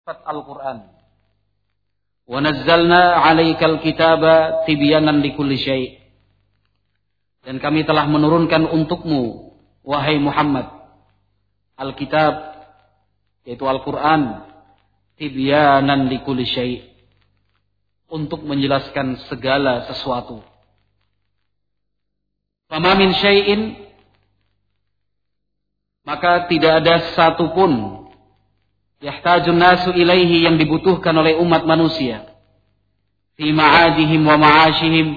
Al-Quran. Wa nazzalna 'alaikal kitaba tibyanan likulli syai'. Dan kami telah menurunkan untukmu, wahai Muhammad, Alkitab, yaitu Al-Quran, tibyanan likulli syai', untuk menjelaskan segala sesuatu. Fama min syai'in, maka tidak ada satupun yahtajun nasu ilaihi, yang dibutuhkan oleh umat manusia, fi ma'adihim wa ma'ashihim,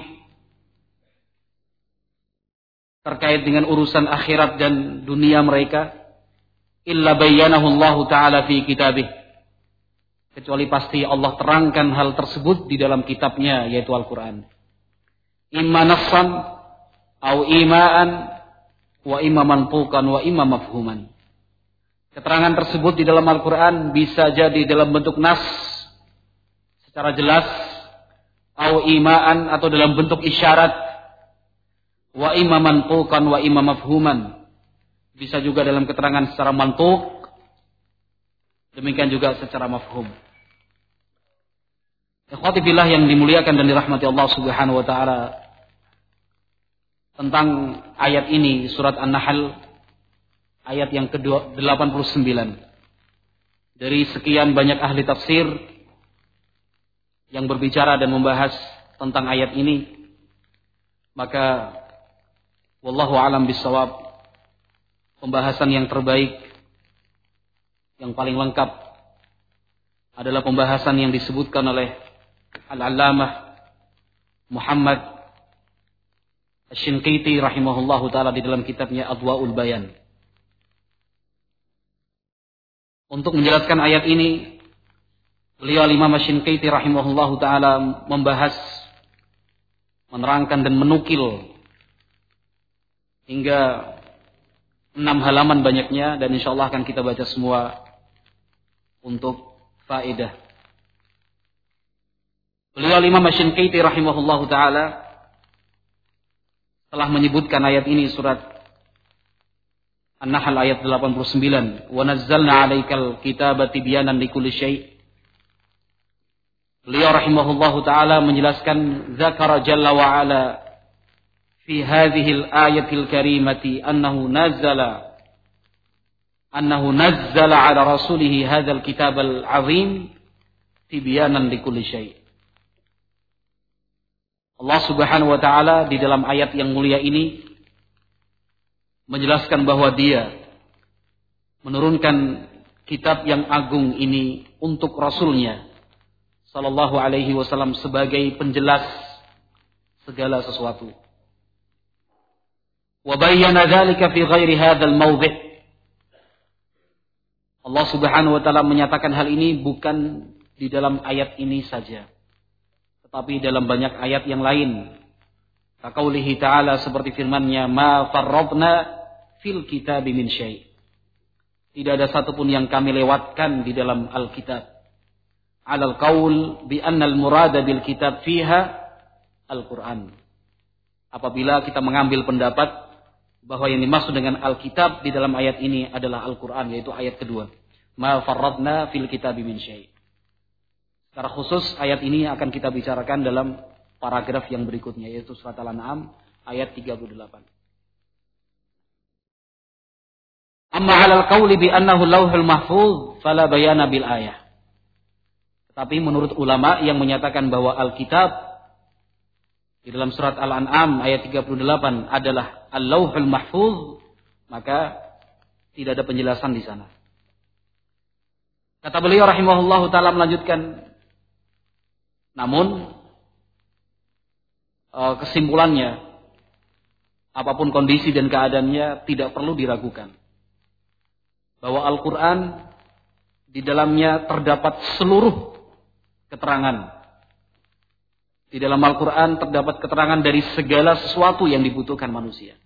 terkait dengan urusan akhirat dan dunia mereka, illa bayyanahu Allah Ta'ala fi kitabih, kecuali pasti Allah terangkan hal tersebut di dalam kitabnya, yaitu Al-Quran. Imma nassan au ima'an wa imma mantuqan wa imma mafhuman. Keterangan tersebut di dalam Al-Quran bisa jadi dalam bentuk nas secara jelas, au ima'an, atau dalam bentuk isyarat, wa imma mantuqan wa imma mafhuman, bisa juga dalam keterangan secara mantuq, demikian juga secara mafhum. Ikhwati billah yang dimuliakan dan dirahmati Allah Subhanahu wa taala, tentang ayat ini, surat An-Nahl ayat yang ke-89. Dari sekian banyak ahli tafsir yang berbicara dan membahas tentang ayat ini, maka wallahu alam bissawab, pembahasan yang terbaik, yang paling lengkap, adalah pembahasan yang disebutkan oleh Al-Allamah Muhammad Asy-Shinqiti rahimahullahu ta'ala di dalam kitabnya Adwa'ul Bayan. Untuk menjelaskan ayat ini, beliau Imam Asy-Shinqiti rahimahullahu ta'ala membahas, menerangkan dan menukil hingga 6 halaman banyaknya, dan insyaallah akan kita baca semua untuk faedah. Beliau Imam Asy-Shinqiti rahimahullahu ta'ala telah menyebutkan ayat ini, surat An-Nahl ayat 89, wa nazzalna 'alaikal kitaba tibyanan likulli syai'. Beliau rahimahullahu ta'ala menjelaskan, zakara jalla wa ala fi hadhihi al-ayatil karimati annahu nazzala 'ala rasulih hadzal kitabal 'azim tibyanan likulli syai'. Allah Subhanahu wa ta'ala di dalam ayat yang mulia ini menjelaskan bahwa Dia menurunkan kitab yang agung ini untuk Rasulnya sallallahu alaihi wasallam sebagai penjelas segala sesuatu. Wa bayyana dzalika fi ghairi hadzal mawdhi'. Allah Subhanahu wa ta'ala menyatakan hal ini bukan di dalam ayat ini saja, tetapi dalam banyak ayat yang lain. Kaqaulihi ta'ala, seperti firman-Nya, ma farradna fil kitabi min syai'. Tidak ada satupun yang kami lewatkan di dalam Alkitab. Alal qaul bi annal murada bil kitab fiha Al-Quran. Apabila kita mengambil pendapat bahwa yang dimaksud dengan Alkitab di dalam ayat ini adalah Al-Quran, yaitu ayat kedua. Ma farradna fil kitabi min syai'. Secara khusus ayat ini akan kita bicarakan dalam paragraf yang berikutnya, yaitu surat Al-An'am ayat 38. Amma 'alal qauli bi annahu lauhul mahfuz fala bayana bil ayah. Tetapi menurut ulama yang menyatakan bahwa Alkitab di dalam surat Al-An'am ayat 38 adalah al-lauhul mahfuz, maka tidak ada penjelasan di sana. Kata beliau rahimahullahu ta'ala melanjutkan, namun kesimpulannya, apapun kondisi dan keadaannya, tidak perlu diragukan bahwa Al-Quran di dalamnya terdapat seluruh keterangan. Di dalam Al-Quran terdapat keterangan dari segala sesuatu yang dibutuhkan manusia.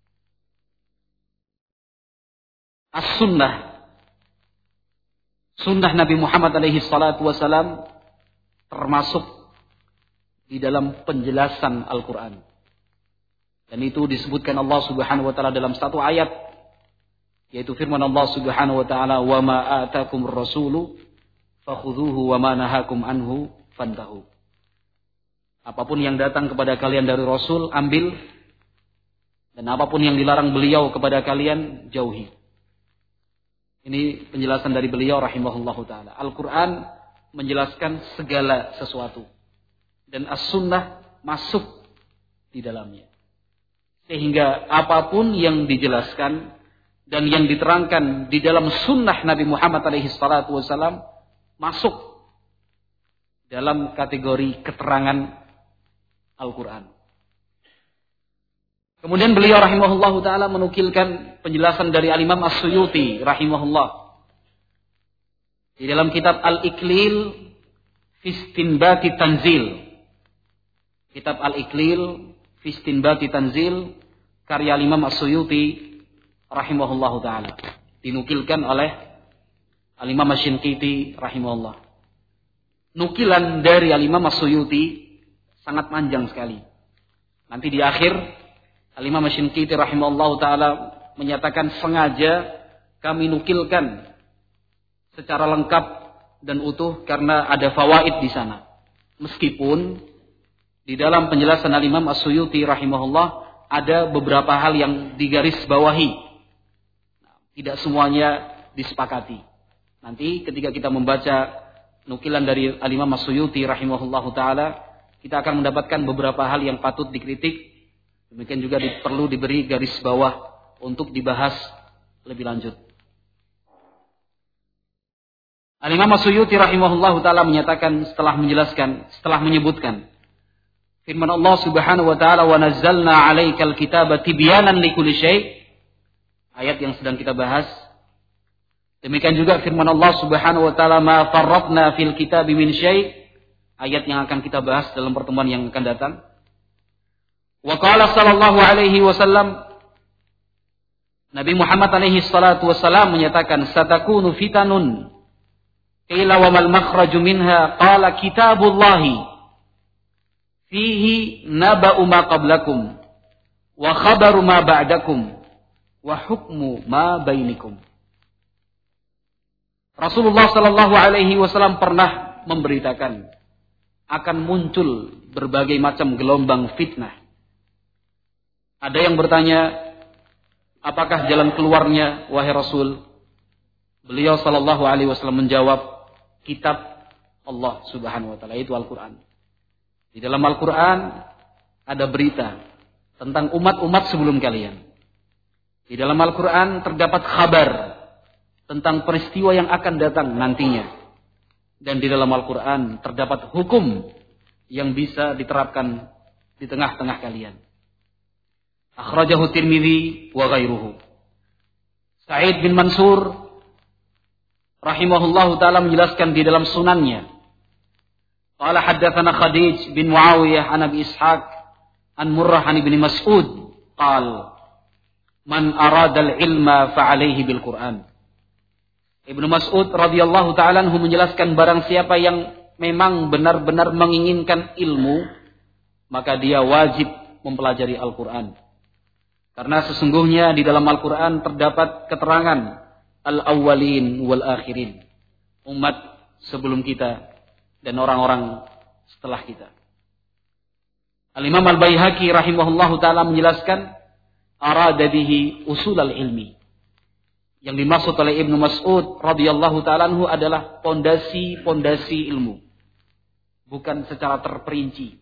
As-sunnah, sunnah Nabi Muhammad alaihi salatu wasalam, termasuk di dalam penjelasan Al-Quran. Dan itu disebutkan Allah Subhanahu wa ta'ala dalam satu ayat, yaitu firman Allah Subhanahu wa ta'ala, wa ma atakumur rasulu fakhudhuhu wa ma nahakum anhu fantahu. Apapun yang datang kepada kalian dari Rasul, ambil. Dan apapun yang dilarang beliau kepada kalian, jauhi. Ini penjelasan dari beliau rahimahullahu ta'ala. Al-Quran menjelaskan segala sesuatu. Dan as-sunnah masuk di dalamnya. Sehingga apapun yang dijelaskan dan yang diterangkan di dalam sunnah Nabi Muhammad SAW masuk dalam kategori keterangan Al-Quran. Kemudian beliau rahimahullahu ta'ala menukilkan penjelasan dari Al-Imam As-Suyuti rahimahullah. Di dalam kitab Al-Iklil Fistinbati Tanzil. Kitab Al-Iklil Fistinbati Tanzil karya Al-Imam As-Suyuti rahimahullahu ta'ala. Dinukilkan oleh Al-Imam Asy-Shinqiti rahimahullah. Nukilan dari Al-Imam As-Suyuti sangat panjang sekali. Nanti di akhir Al-Imam Asy-Shinqiti rahimahullahu ta'ala menyatakan sengaja kami nukilkan secara lengkap dan utuh karena ada fawaid di sana. Meskipun di dalam penjelasan Al-Imam As-Suyuti rahimahullah ada beberapa hal yang digaris bawahi. Tidak semuanya disepakati. Nanti ketika kita membaca nukilan dari Al-Imam As-Suyuti rahimahullahu ta'ala, kita akan mendapatkan beberapa hal yang patut dikritik. Demikian juga perlu diberi garis bawah untuk dibahas lebih lanjut. Al-Imam As-Suyuti rahimahullahu ta'ala menyatakan setelah menyebutkan firman Allah subhanahu wa ta'ala wa nazzalna 'alaikal kitaba tibyanan likulli syai', ayat yang sedang kita bahas. Demikian juga firman Allah subhanahu wa ta'ala ma farratna fil kitabi min syai', ayat yang akan kita bahas dalam pertemuan yang akan datang. Wa qala sallallahu alaihi wasallam, Nabi Muhammad alaihi salatu wasallam menyatakan satakunu fitanun qila wa mal makhraju minha qala kitabullahi fihi naba'u ma qablakum wa khabaru ma ba'dakum wa hukmu ma bainikum. Rasulullah sallallahu alaihi wasallam pernah memberitakan akan muncul berbagai macam gelombang fitnah. Ada yang bertanya, apakah jalan keluarnya, wahai Rasul? Beliau sallallahu alaihi wasallam menjawab, kitab Allah subhanahu wa ta'ala, itu Al-Quran. Di dalam Al-Quran ada berita tentang umat-umat sebelum kalian. Di dalam Al-Quran terdapat kabar tentang peristiwa yang akan datang nantinya. Dan di dalam Al-Quran terdapat hukum yang bisa diterapkan di tengah-tengah kalian. Akhrajahu Tirmidzi wa ghairuhu. Sa'id bin Mansur rahimahullahu ta'ala menjelaskan di dalam sunannya. Qala haddatsana Khadij bin Muawiyah an Abi Ishaq an Murrah an Ibnu Mas'ud qala man arada al-ilma fa alaihi bil Qur'an. Ibnu Mas'ud radhiyallahu ta'ala anhu menjelaskan barang siapa yang memang benar-benar menginginkan ilmu, maka dia wajib mempelajari Al-Qur'an. Karena sesungguhnya di dalam Al-Quran terdapat keterangan al-awwalin wal-akhirin. Umat sebelum kita dan orang-orang setelah kita. Al-Imam Al-Baihaqi rahimahullahu ta'ala menjelaskan arada bihi usul al-ilmi. Yang dimaksud oleh Ibnu Mas'ud radhiyallahu ta'ala anhu adalah pondasi-pondasi ilmu. Bukan secara terperinci.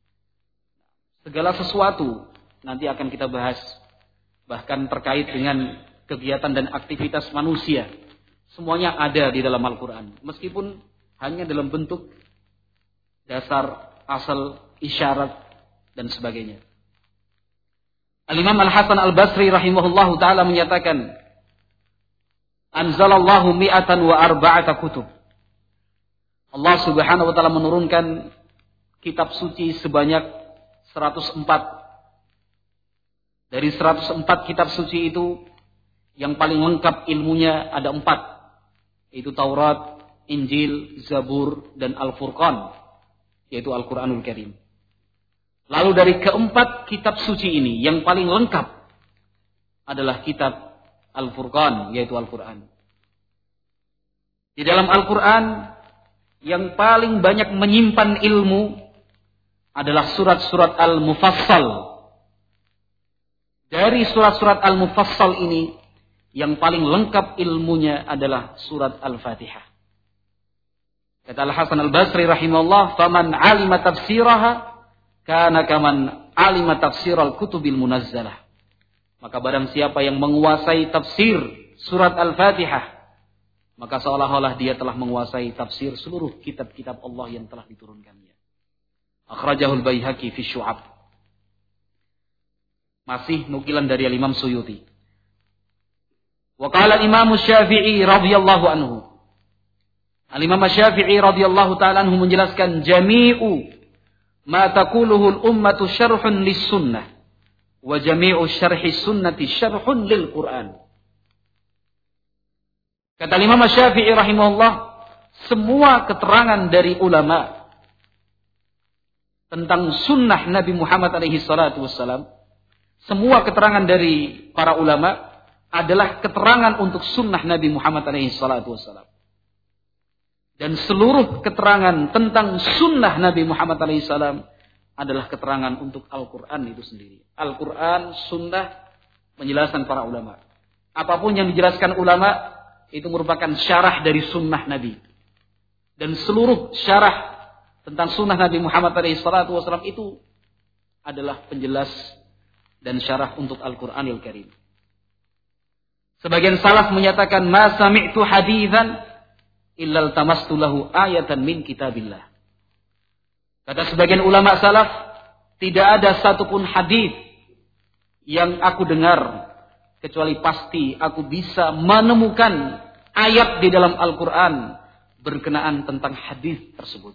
Segala sesuatu nanti akan kita bahas, bahkan terkait dengan kegiatan dan aktivitas manusia. Semuanya ada di dalam Al-Quran. Meskipun hanya dalam bentuk dasar, asal, isyarat, dan sebagainya. Al-Imam Al-Hasan Al-Basri rahimahullahu ta'ala menyatakan, Anzalallahu mi'atan wa arba'ata kutub. Allah subhanahu wa ta'ala menurunkan kitab suci sebanyak 104. Dari 104 kitab suci itu, yang paling lengkap ilmunya ada 4. Yaitu Taurat, Injil, Zabur, dan Al-Furqan. Yaitu Al-Quranul Karim. Lalu dari keempat kitab suci ini, yang paling lengkap adalah kitab Al-Furqan, yaitu Al-Quran. Di dalam Al-Quran yang paling banyak menyimpan ilmu adalah surat-surat Al-Mufassal. Dari surat-surat Al-Mufassal ini, yang paling lengkap ilmunya adalah surat Al-Fatihah. Kata Al-Hasan Al-Basri rahimahullah, "Faman 'alima tafsiraha kana kaman 'alima tafsiral kutubil munazzalah." Maka barang siapa yang menguasai tafsir surat Al-Fatihah, maka seolah-olah dia telah menguasai tafsir seluruh kitab-kitab Allah yang telah diturunkannya. Akhrajahul Baihaqi fi Syu'ab. Masih nukilan dari Imam Suyuti. Wa qala Imam Syafi'i radhiyallahu anhu. Al-Imam Syafi'i radhiyallahu ta'ala anhu menjelaskan, jami'u ma taquluhu al-ummatu syarhun lis-sunnah wa jami'u syarhi sunnati syarhun lil-Qur'an. Kata Imam Syafi'i rahimahullah, semua keterangan dari ulama tentang sunnah Nabi Muhammad alaihi salatu wassalam, semua keterangan dari para ulama adalah keterangan untuk sunnah Nabi Muhammad alaihi salatu wassalam. Dan seluruh keterangan tentang sunnah Nabi Muhammad alaihi salam adalah keterangan untuk Al-Quran itu sendiri. Al-Quran, sunnah, penjelasan para ulama. Apapun yang dijelaskan ulama, itu merupakan syarah dari sunnah Nabi. Dan seluruh syarah tentang sunnah Nabi Muhammad SAW itu adalah penjelas dan syarah untuk Al-Quranil Karim. Sebagian salaf menyatakan, ma sami'tu hadithan illal tamastu lahu ayatan min kitabillah. Kata sebagian ulama salaf, tidak ada satupun hadis yang aku dengar kecuali pasti aku bisa menemukan ayat di dalam Al-Quran berkenaan tentang hadis tersebut.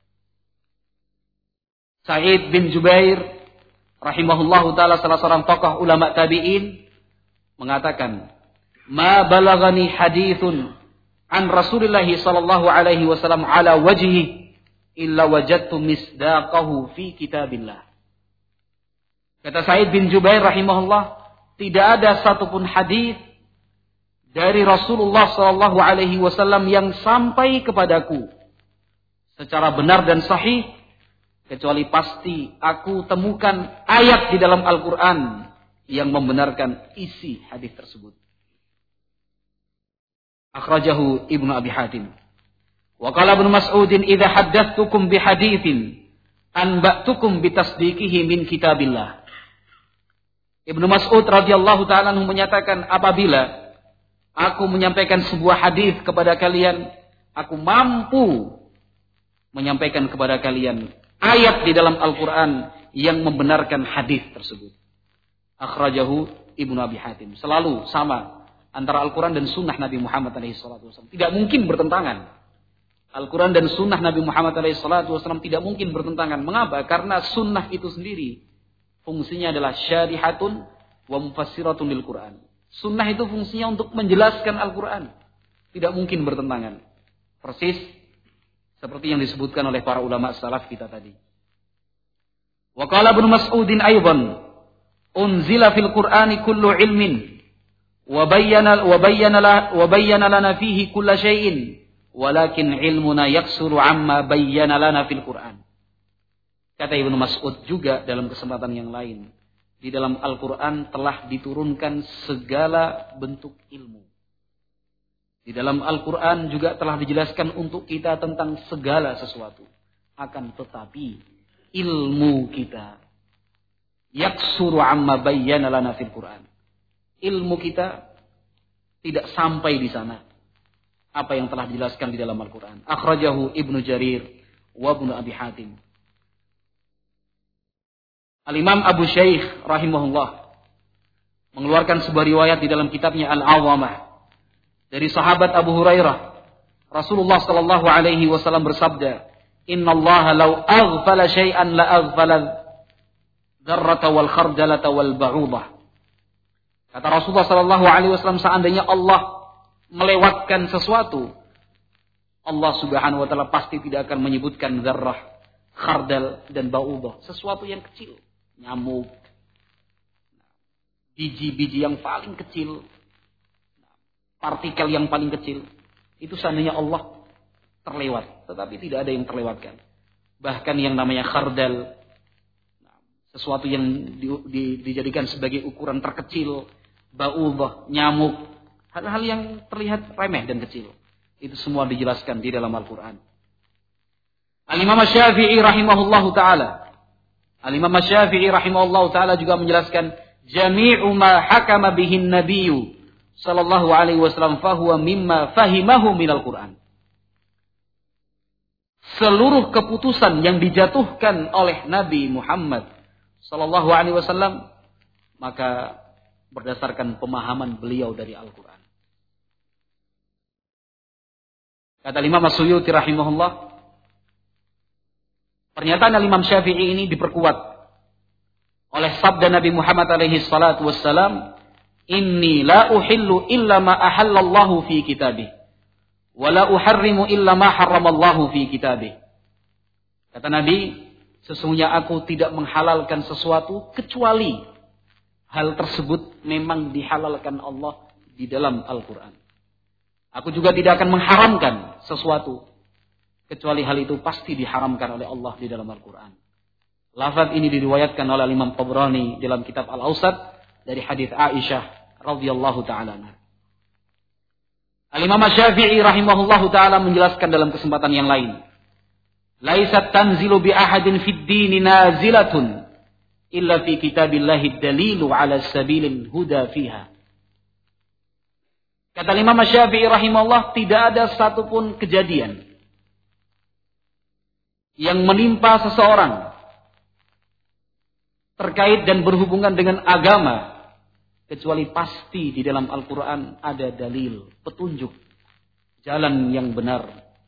Sa'id bin Jubair rahimahullahu ta'ala, salah seorang tokoh ulama tabi'in, mengatakan, ma balagani hadithun an Rasulillah sallallahu alaihi wasallam ala wajhi illa wajadtu misdaqahu fi kitabillah. Kata Sa'id bin Jubair rahimahullah, tidak ada satupun hadis dari Rasulullah sallallahu alaihi wasallam yang sampai kepadaku secara benar dan sahih kecuali pasti aku temukan ayat di dalam Al-Quran yang membenarkan isi hadis tersebut. Akhrajahu Ibnu Abi Hatim. Wa qala Ibnu Mas'udin, idza haddatstukum bi haditsin anba'tukum bi tasdiqihi min kitabillah. Ibnu Mas'ud radhiyallahu ta'ala anhu menyatakan, apabila aku menyampaikan sebuah hadis kepada kalian, aku mampu menyampaikan kepada kalian ayat di dalam Al-Quran yang membenarkan hadis tersebut. Akhrajahu Ibnu Abi Hatim. Selalu sama antara Al-Quran dan sunnah Nabi Muhammad SAW. Tidak mungkin bertentangan. Al-Quran dan sunnah Nabi Muhammad SAW tidak mungkin bertentangan. Mengapa? Karena sunnah itu sendiri fungsinya adalah syarihatun wa mufassiratun lil Quran. Sunnah itu fungsinya untuk menjelaskan Al-Quran. Tidak mungkin bertentangan. Persis seperti yang disebutkan oleh para ulama salaf kita tadi. Wa qala Ibnu Mas'udin aidan, unzila fil Qur'ani kullu ilmin wa bayyana lana fihi kulla syai'in walakin ilmuna yaksuru amma bayyana lana fil Qur'an. Kata Ibnu Mas'ud juga dalam kesempatan yang lain, di dalam Al-Qur'an telah diturunkan segala bentuk ilmu. Di dalam Al-Qur'an juga telah dijelaskan untuk kita tentang segala sesuatu. Akan tetapi ilmu kita yaksuru amma bayyana lana fil Qur'an. Ilmu kita tidak sampai di sana apa yang telah dijelaskan di dalam Al-Quran. Akhrajahu Ibnu Jarir wa Ibnu Abi Hatim. Al-Imam Abu Shaykh rahimahullah mengeluarkan sebuah riwayat di dalam kitabnya Al-Awamah dari sahabat Abu Hurairah. Rasulullah sallallahu alaihi wasallam bersabda, "Innallaha law aghfala syai'an la aghfala dzarrata wal khardalata wal ba'udah." Kata Rasulullah sallallahu alaihi wasallam, seandainya Allah melewatkan sesuatu, Allah Subhanahu wa taala pasti tidak akan menyebutkan dzarrah, khardal dan ba'udah, sesuatu yang kecil, nyamuk, biji-biji yang paling kecil, partikel yang paling kecil, itu seandainya Allah terlewat. tetapi tidak ada yang terlewatkan. Bahkan yang namanya khardal, sesuatu yang dijadikan sebagai ukuran terkecil, ba'udah, nyamuk, hal-hal yang terlihat remeh dan kecil, itu semua dijelaskan di dalam Al-Quran. Al-Imam Syafi'i rahimahullahu ta'ala, Al-Imam Syafi'i rahimahullahu ta'ala juga menjelaskan, jami'u ma hakama bihin nabiyyu sallallahu alaihi wasallam fahuwa mimma fahimahu minal Quran. Seluruh keputusan yang dijatuhkan oleh Nabi Muhammad sallallahu alaihi wasallam maka berdasarkan pemahaman beliau dari Al-Quran. Kata Imam As-Suyuti rahimahullah, pernyataan Imam Syafi'i ini diperkuat oleh sabda Nabi Muhammad alaihi salatu wassalam, inni la uhillu illa ma ahallallahu fi kitabih wa la uharrimu illa ma harramallahu fi kitabih. Kata Nabi, sesungguhnya aku tidak menghalalkan sesuatu kecuali hal tersebut memang dihalalkan Allah di dalam Al-Quran. Aku juga tidak akan mengharamkan sesuatu kecuali hal itu pasti diharamkan oleh Allah di dalam Al-Quran. Lafaz ini diriwayatkan oleh Imam Tabrani dalam kitab Al-Awsat dari hadis Aisyah radhiyallahu taala anha. Al-Imam Syafi'i rahimahullahu taala menjelaskan dalam kesempatan yang lain, laisat tanzilu bi ahadin fid dini nazilatun illa fi kitabillahi dalilu ala sabilil huda fiha. Kata Imam Syafi'i rahimahullah, tidak ada satupun kejadian yang menimpa seseorang terkait dan berhubungan dengan agama kecuali pasti di dalam Al-Quran ada dalil, petunjuk, jalan yang benar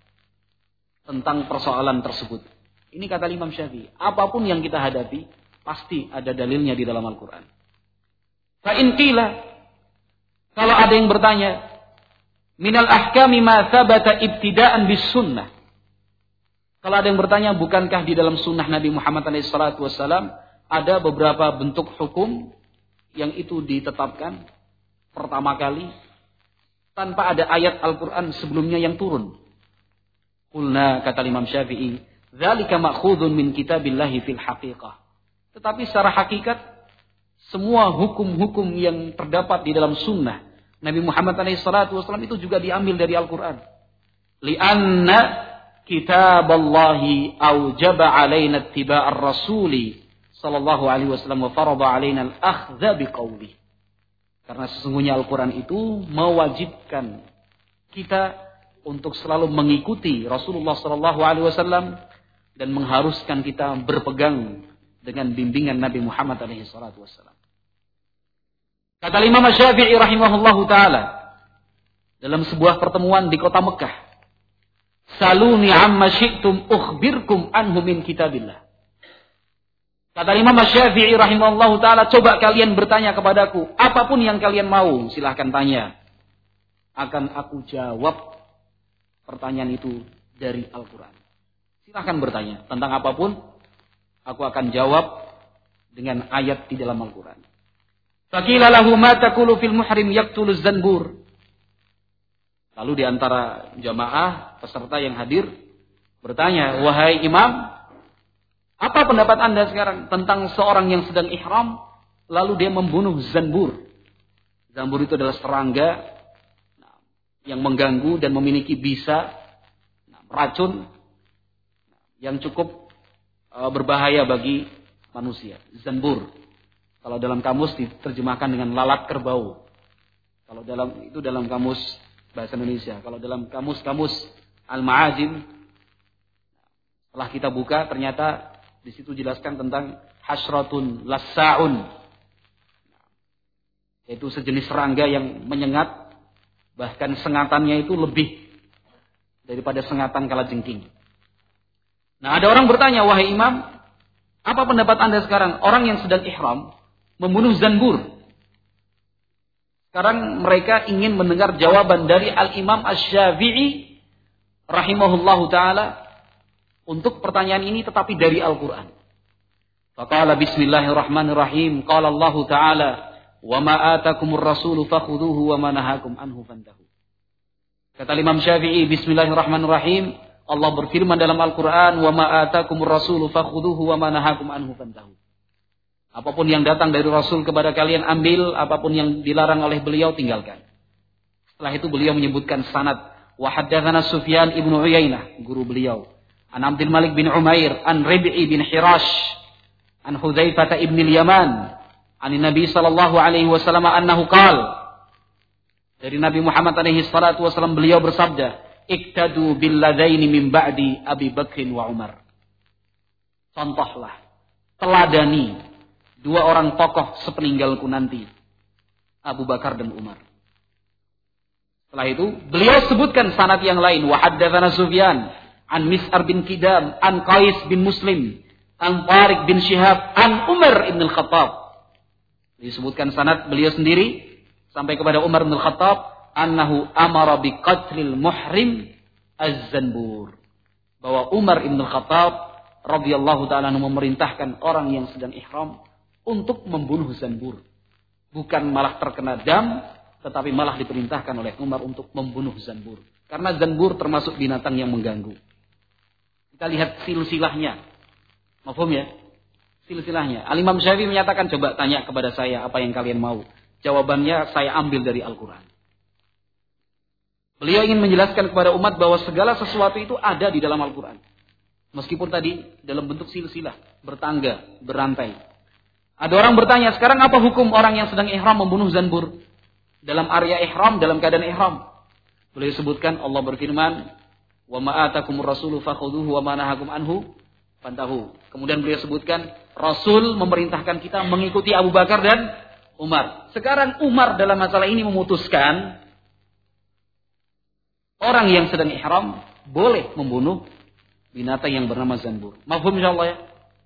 tentang persoalan tersebut. Ini kata Imam Syafi'i, apapun yang kita hadapi pasti ada dalilnya di dalam Al-Quran. Fa in qila, kalau ada yang bertanya, minal ahkami ma thabata ibtida'an bis sunnah. Kalau ada yang bertanya, bukankah di dalam sunnah Nabi Muhammad SAW ada beberapa bentuk hukum yang itu ditetapkan pertama kali tanpa ada ayat Al-Quran sebelumnya yang turun? Qulna, kata Imam Syafi'i, dzalika ma'khudun min kitabillahi fil haqiqah. Tetapi secara hakikat, semua hukum-hukum yang terdapat di dalam sunnah Nabi Muhammad SAW itu juga diambil dari Al-Quran. Lianna kitaballahi aujaba alaina ittiba'ar rasuli sallallahu alaihi wasallam wa farada alaina al-akhdha biqauli. Karena sesungguhnya Al-Quran itu mewajibkan kita untuk selalu mengikuti Rasulullah sallallahu alaihi wasallam dan mengharuskan kita berpegang dengan bimbingan Nabi Muhammad alaihi salatu wasallam. Kata Imam Syafi'i rahimahullahu taala dalam sebuah pertemuan di kota Mekah, saluni amma syi'tum ukhbirkum anhu min kitabillah. Kata Imam Syafi'i rahimahullahu taala, coba kalian bertanya kepadaku, apapun yang kalian mau, silahkan tanya. Akan aku jawab pertanyaan itu dari Al-Quran. Silahkan bertanya tentang apapun, aku akan jawab dengan ayat di dalam Al-Quran. Faqila lahu ma taqulu fil muhrim yaqtulu zanbur. Lalu di antara jamaah peserta yang hadir bertanya, wahai imam, apa pendapat Anda sekarang tentang seorang yang sedang ihram lalu dia membunuh zanbur? Zanbur itu adalah serangga yang mengganggu dan memiliki bisa racun yang cukup berbahaya bagi manusia. Zanbur. Kalau dalam kamus diterjemahkan dengan lalat kerbau. Kalau dalam kamus bahasa Indonesia. Kalau dalam kamus-kamus Al-Ma'ajim, setelah kita buka ternyata di situ jelaskan tentang hasratun lassa'un. Yaitu sejenis serangga yang menyengat, bahkan sengatannya itu lebih daripada sengatan kalajengking. Nah, ada orang bertanya, wahai imam, apa pendapat Anda sekarang? Orang yang sedang ihram membunuh zanbur. Sekarang mereka ingin mendengar jawaban dari Al-Imam Asy-Syafi'i rahimahullahu ta'ala untuk pertanyaan ini tetapi dari Al-Quran. Faqala bismillahirrahmanirrahim. Qala Allah ta'ala, wa ma atakumur rasulu fakhuduhu wa ma nahakum anhu fantahu. Kata Imam Syafi'i, bismillahirrahmanirrahim, Allah berfirman dalam Al-Quran, "Wa ma atakumur rasulu fakhudhuhu wa ma nahakum anhu fantahu." Apapun yang datang dari Rasul kepada kalian ambil, apapun yang dilarang oleh beliau tinggalkan. Setelah itu beliau menyebutkan sanad, wa haddatsana Sufyan ibnu Uyainah, guru beliau, an Abdul Malik bin Umair, an Rabi'i bin Hirash, an Hudzaifah ibn al-Yaman, an Nabi sallallahu alaihi wasallam annahu qala, dari Nabi Muhammad alaihi salatu wasallam beliau bersabda, "Iktadu bil ladaini min ba'di Abi Bakr wa Umar." Contohlah, teladani dua orang tokoh sepeninggalku nanti, Abu Bakar dan Umar. Setelah itu beliau sebutkan sanad yang lain, wa haddatsana Sufyan an Mis'ar bin Kidam, an Qais bin Muslim, an Tariq bin Syihab, an Umar ibn al-Khattab. Disebutkan sanad beliau sendiri sampai kepada Umar bin al-Khattab, annahu amara bi qatlil muhrim az-zanbur. Bahwa Umar ibn al-Khattab radhiyallahu ta'ala memerintahkan orang yang sedang ihram untuk membunuh zanbur. Bukan malah terkena dam, tetapi malah diperintahkan oleh Umar untuk membunuh zanbur. Karena zanbur termasuk binatang yang mengganggu. Kita lihat silsilahnya. Mafhum ya? Silsilahnya. Al-Imam Syafi'i menyatakan, coba tanya kepada saya apa yang kalian mau. Jawabannya saya ambil dari Al-Quran. Beliau ingin menjelaskan kepada umat bahwa segala sesuatu itu ada di dalam Al-Quran. Meskipun tadi dalam bentuk silsilah, bertangga, berantai. Ada orang bertanya, sekarang apa hukum orang yang sedang ihram membunuh zanbur? Dalam area ihram, dalam keadaan ihram. Beliau sebutkan, Allah berfirman, "Wa ma atakumur rasulu fakhudhuhu wa ma nahakum anhu fantahu." Kemudian beliau sebutkan, Rasul memerintahkan kita mengikuti Abu Bakar dan Umar. Sekarang Umar dalam masalah ini memutuskan orang yang sedang ihram boleh membunuh binatang yang bernama zanbur. Mafhum insyaallah ya?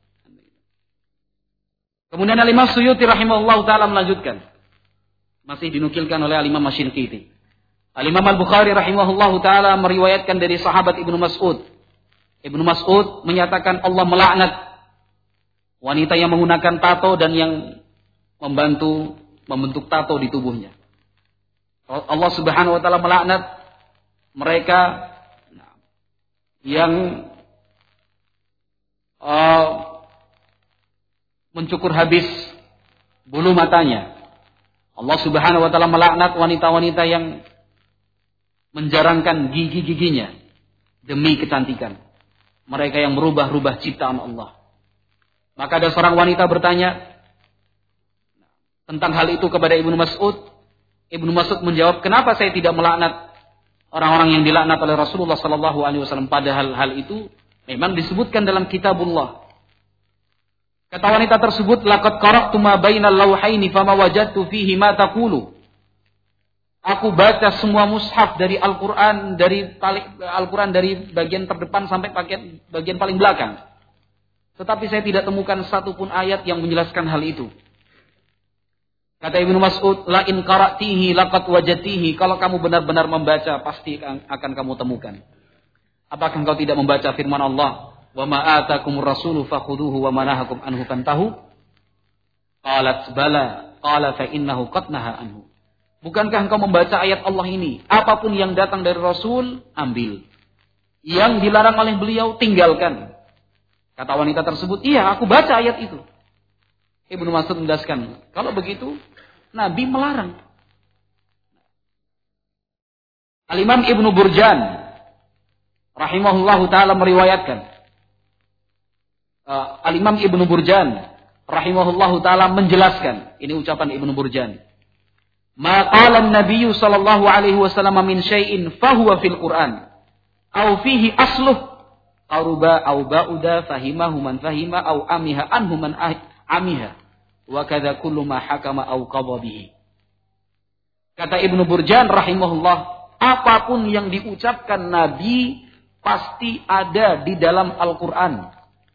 Kemudian Al-Imam Suyuti rahimahullah ta'ala melanjutkan. Masih dinukilkan oleh Al-Imam Mashinqiti. Al-Imam Al-Bukhari rahimahullah ta'ala meriwayatkan dari sahabat Ibnu Mas'ud. Ibnu Mas'ud menyatakan Allah melaknat wanita yang menggunakan tato dan yang membentuk tato di tubuhnya. Allah subhanahu wa ta'ala melaknat mereka yang mencukur habis bulu matanya. Allah subhanahu wa ta'ala melaknat wanita-wanita yang menjarangkan gigi-giginya demi kecantikan. Mereka yang merubah-rubah ciptaan Allah. Maka ada seorang wanita bertanya tentang hal itu kepada Ibnu Mas'ud. Ibnu Mas'ud menjawab, kenapa saya tidak melaknat orang-orang yang dilaknat oleh Rasulullah sallallahu alaihi wasallam, padahal hal itu memang disebutkan dalam kitabullah. Kata wanita tersebut, laqad qara'tu ma bainal lawhaini fama wajadtu fihi ma taqulu. Aku baca semua mushaf dari Al-Qur'an dari bagian terdepan sampai bagian paling belakang. Tetapi saya tidak temukan satupun ayat yang menjelaskan hal itu. Kata Ibnu Mas'ud, la in qara'tihi laqad wajadtihi. Kalau kamu benar-benar membaca pasti akan kamu temukan. Apakah engkau tidak membaca firman Allah? Wa ma atakumur rasulu fakhudhuhu wa ma nahakum anhu fantahu. Qalat bala, qala fa innahu qad naha anhu. Bukankah engkau membaca ayat Allah ini? Apapun yang datang dari Rasul, ambil. Yang dilarang oleh beliau, tinggalkan. Kata wanita tersebut, iya aku baca ayat itu. Ibnu Mas'ud menjelaskan, kalau begitu Nabi melarang. Al-Imam Ibnu Burjan rahimahullahu ta'ala meriwayatkan. Al-Imam Ibnu Burjan rahimahullahu ta'ala menjelaskan. Ini ucapan Ibnu Burjan. Ma qala an-nabiy sallallahu alaihi wasallam min syai'in fahuwa fil Qur'an aw fihi asluh qaruba aw ba'uda fahimahu man fahima aw amiha anhu man amiha wa kadza kullu ma hakama aw qadha bihi. Kata Ibnu Burjan rahimahullah, apapun yang diucapkan Nabi pasti ada di dalam Al-Qur'an.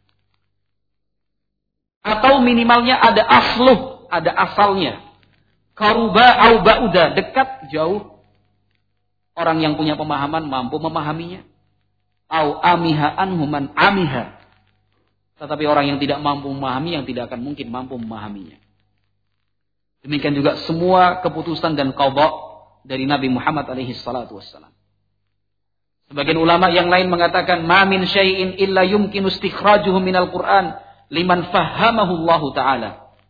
Atau minimalnya ada asluh, ada asalnya. Qaruba au ba'uda, dekat, jauh. Orang yang punya pemahaman mampu memahaminya. Au amiha anhu man amiha. Tetapi orang yang tidak mampu memahami, yang tidak akan mungkin mampu memahaminya. Demikian juga semua keputusan dan qadha dari Nabi Muhammad alaihi salatu wassalam. Sebagian ulama yang lain mengatakan ma min syai'in illa yumkinu istikhrajuhu minal Qur'an liman fahamahu Allah Ta'ala.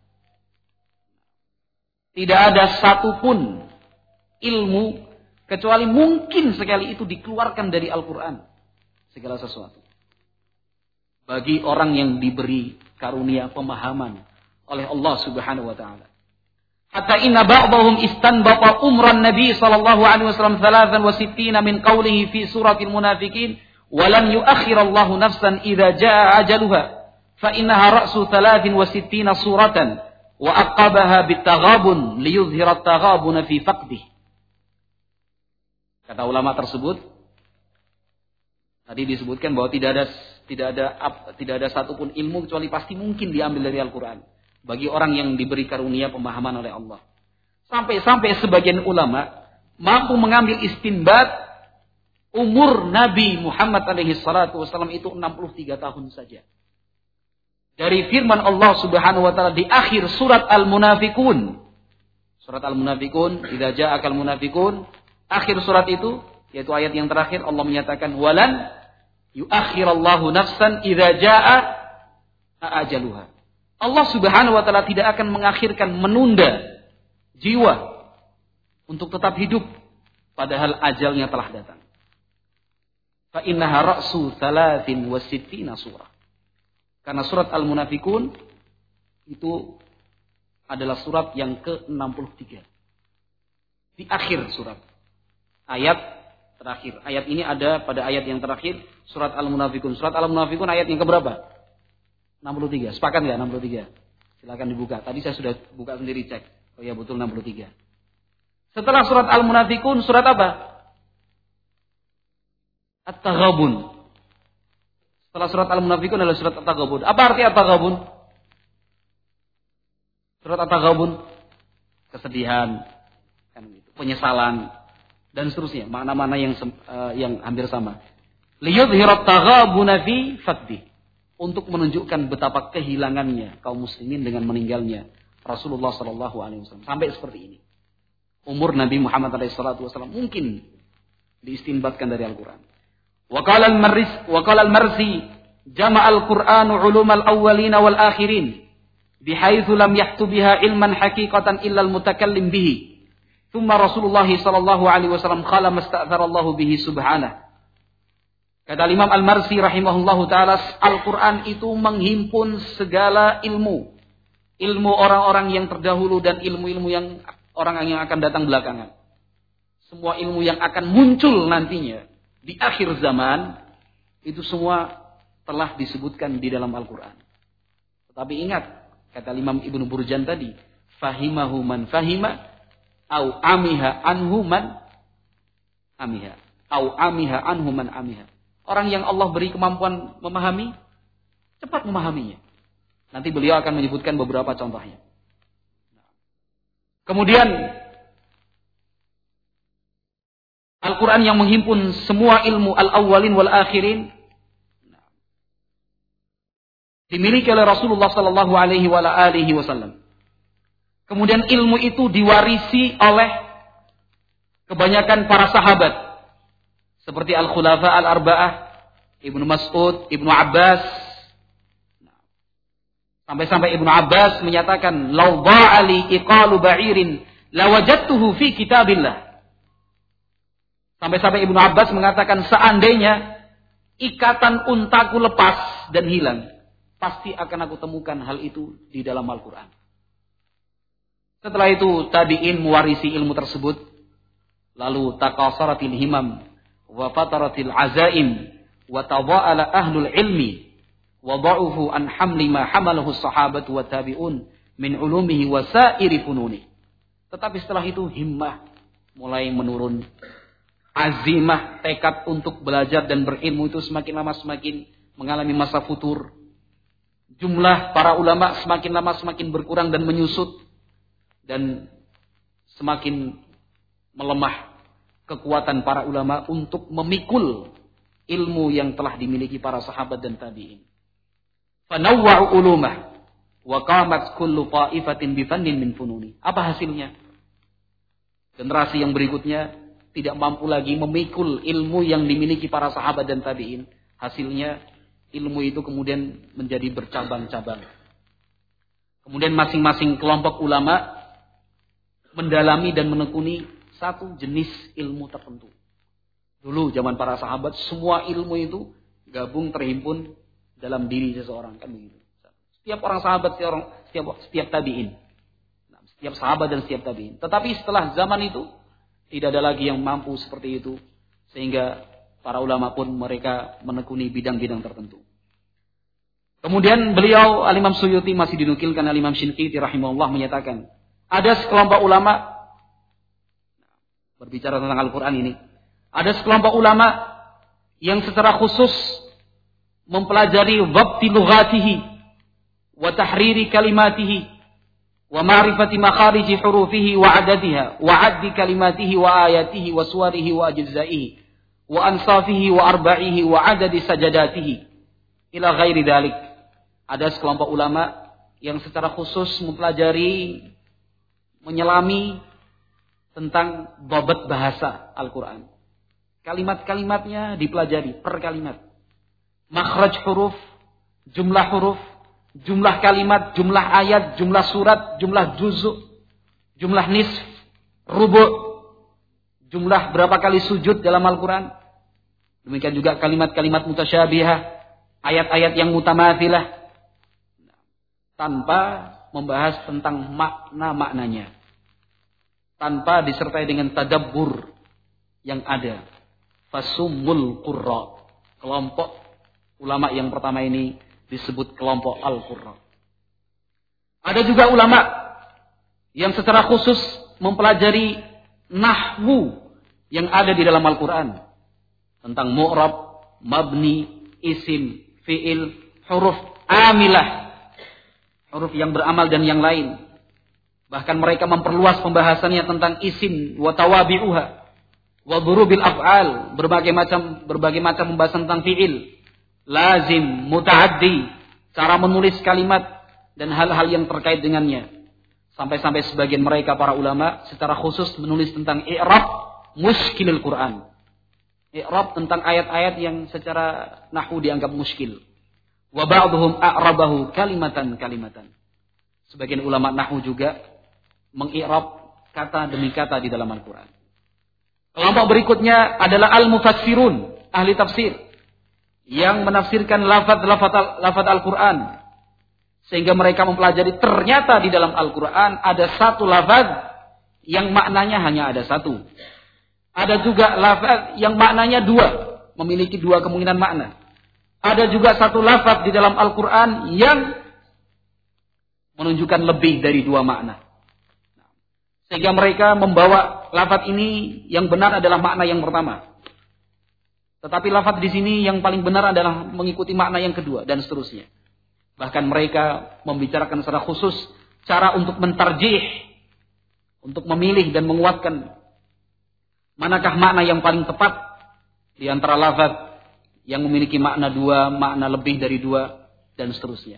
Tidak ada satupun ilmu kecuali mungkin sekali itu dikeluarkan dari Al-Quran. Segala sesuatu. Bagi orang yang diberi karunia pemahaman oleh Allah Subhanahu wa Ta'ala. Hatta inna ba'dahum istanbata umran Nabi sallallahu alaihi wasallam 63 min qawlihi fi suratil munafiqin wa lan yuakhirallahu nafsan idza jaa ajaluha fa innaha ra'su 63 suratan wa aqabaha bitaghabun liyuzhira at-taghabuna fi faqdih. Kata ulama tersebut, tadi disebutkan bahwa tidak ada satupun ilmu kecuali pasti mungkin diambil dari Al-Quran. Bagi orang yang diberi karunia pemahaman oleh Allah. Sampai sebagian ulama mampu mengambil istinbat umur Nabi Muhammad SAW itu 63 tahun saja. Dari firman Allah Subhanahu wa Ta'ala di akhir surat Al-Munafiqun. Surat Al-Munafiqun, idza ja'akal munafiqun, akhir surat itu yaitu ayat yang terakhir Allah menyatakan walan yuakhirallahu nafsan idza jaa ajaluha. Allah Subhanahu wa Ta'ala tidak akan mengakhirkan, menunda jiwa untuk tetap hidup padahal ajalnya telah datang. Fa innaha ra'su 63 surah. Karena surat Al-Munafiqun itu adalah surat yang ke-63. Di akhir surat. Ayat terakhir. Ayat ini ada pada ayat yang terakhir surat Al-Munafiqun. Surat Al-Munafiqun ayat yang keberapa? 63. Sepakat enggak 63? Silakan dibuka. Tadi saya sudah buka sendiri cek. Oh ya betul 63. Setelah surat Al-Munafiqun surat apa? At-Taghabun. Setelah surat Al-Munafiqun adalah surat At-Taghabun. Apa arti At-Taghabun? Surat At-Taghabun kesedihan, kan gitu. Penyesalan dan seterusnya, makna-makna yang hampir sama. Liyudhirat taghabuna fi faqdi, untuk menunjukkan betapa kehilangannya kaum muslimin dengan meninggalnya Rasulullah sallallahu alaihi wasallam. Sampai seperti ini. Umur Nabi Muhammad alaihi salatu wasallam mungkin diistinbatkan dari Al-Qur'an. Wa qala al-Marsi jama'a al-Qur'anu 'ulumal awwalin wal akhirin bihaitsu lam yahtu biha ilman haqiqatan illa al-mutakallim bihi. Thumma Rasulullah sallallahu alaihi wasallam qala masta'thara Allah bihi subhanahu. Kata Imam Al-Marsi rahimahullahu taala, Al-Qur'an itu menghimpun segala ilmu. Ilmu orang-orang yang terdahulu dan ilmu-ilmu yang orang yang akan datang belakangan. Semua ilmu yang akan muncul nantinya di akhir zaman itu semua telah disebutkan di dalam Al-Qur'an. Tetapi ingat, kata Imam Ibnu Burjan tadi, fahimahu man fahima au amiha anhu man amiha. Au amiha anhu man amiha. Orang yang Allah beri kemampuan memahami, cepat memahaminya. Nanti beliau akan menyebutkan beberapa contohnya. Kemudian Al-Quran yang menghimpun semua ilmu al-awwalin wal akhirin dimiliki oleh Rasulullah sallallahu alaihi wasallam. Kemudian ilmu itu diwarisi oleh kebanyakan para sahabat seperti Al-Khulafa Al-Arba'ah, Ibnu Mas'ud, Ibnu Abbas. Sampai-sampai Ibnu Abbas menyatakan, "Lau dha'ali iqalu ba'irin lawajadtuhu fi kitabillah." Sampai-sampai Ibnu Abbas mengatakan, seandainya ikatan untaku lepas dan hilang, pasti akan aku temukan hal itu di dalam Al-Quran. Setelah itu tabi'in mewarisi ilmu tersebut. Lalu taqasaratil himam wa fataratil azaim wa tada'ala ahlul ilmi wa da'ufu an hamli ma hamalahu sahabatu wa tabi'un min ulumihi wa sa'iri fununi. Tetapi setelah itu himmah mulai menurun. Azimah, tekad untuk belajar dan berilmu itu semakin lama semakin mengalami masa futur. Jumlah para ulama semakin lama semakin berkurang dan menyusut. Dan semakin melemah kekuatan para ulama untuk memikul ilmu yang telah dimiliki para sahabat dan tabi'in. Fanawwa'u ulumah wa qamat kullu ta'ifatin bi fannin min fununi. Apa hasilnya? Generasi yang berikutnya tidak mampu lagi memikul ilmu yang dimiliki para sahabat dan tabi'in. Hasilnya ilmu itu kemudian menjadi bercabang-cabang. Kemudian masing-masing kelompok ulama mendalami dan menekuni satu jenis ilmu tertentu. Dulu zaman para sahabat semua ilmu itu gabung terhimpun dalam diri seseorang, kan begitu. Setiap orang sahabat, setiap tabi'in. Setiap sahabat dan setiap tabi'in. Tetapi setelah zaman itu tidak ada lagi yang mampu seperti itu, sehingga para ulama pun mereka menekuni bidang-bidang tertentu. Kemudian beliau Al-Imam Suyuti masih dinukilkan Al-Imam Shinqiti rahimahullah menyatakan, ada sekelompok ulama berbicara tentang Al-Quran ini. Ada sekelompok ulama yang secara khusus mempelajari dhabti lughatihi wa tahriri kalimatihi wa ma'rifati makhariji hurufihi wa adadiha wa addi kalimatihi wa ayatihi wa suwarihi wa ajzaihi wa ansafihi wa arba'ihi wa adadi sajadatihi ila ghairi dhalik. Ada sekelompok ulama yang secara khusus mempelajari, menyelami tentang babat bahasa Al-Quran. Kalimat-kalimatnya dipelajari per kalimat. Makhraj huruf, jumlah kalimat, jumlah ayat, jumlah surat, jumlah juzuk, jumlah nisf, rubu', jumlah berapa kali sujud dalam Al-Quran. Demikian juga kalimat-kalimat mutasyabihah, ayat-ayat yang mutamathilah, tanpa membahas tentang makna-maknanya, tanpa disertai dengan tadabbur yang ada. Fasumul qurra. Kelompok ulama yang pertama ini disebut kelompok al-qurra. Ada juga ulama yang secara khusus mempelajari nahwu yang ada di dalam Al-Quran. Tentang mu'rab, mabni, isim, fi'il, huruf amilah. Huruf yang beramal dan yang lain. Bahkan mereka memperluas pembahasannya tentang isim wa tawabi'uha. Wa durubil af'al, berbagai macam pembahasan tentang fi'il, lazim, muta'addi, cara menulis kalimat dan hal-hal yang terkait dengannya. Sampai-sampai sebagian mereka para ulama secara khusus menulis tentang i'rab muskilul Quran. I'rab tentang ayat-ayat yang secara nahwu dianggap muskil. Wa ba'dhum a'rabahu kalimatan. Sebagian ulama nahwu juga mengi'rab kata demi kata di dalam Al-Quran. Kelompok berikutnya adalah al-mufassirun, ahli tafsir, yang menafsirkan lafaz Al-Quran. Sehingga mereka mempelajari ternyata di dalam Al-Quran ada satu lafaz yang maknanya hanya ada satu. Ada juga lafaz yang maknanya dua, memiliki dua kemungkinan makna. Ada juga satu lafaz di dalam Al-Quran yang menunjukkan lebih dari dua makna. Sehingga mereka membawa lafaz ini yang benar adalah makna yang pertama. Tetapi lafaz di sini yang paling benar adalah mengikuti makna yang kedua dan seterusnya. Bahkan mereka membicarakan secara khusus cara untuk mentarjih, untuk memilih dan menguatkan manakah makna yang paling tepat di antara lafaz yang memiliki makna dua, makna lebih dari dua dan seterusnya.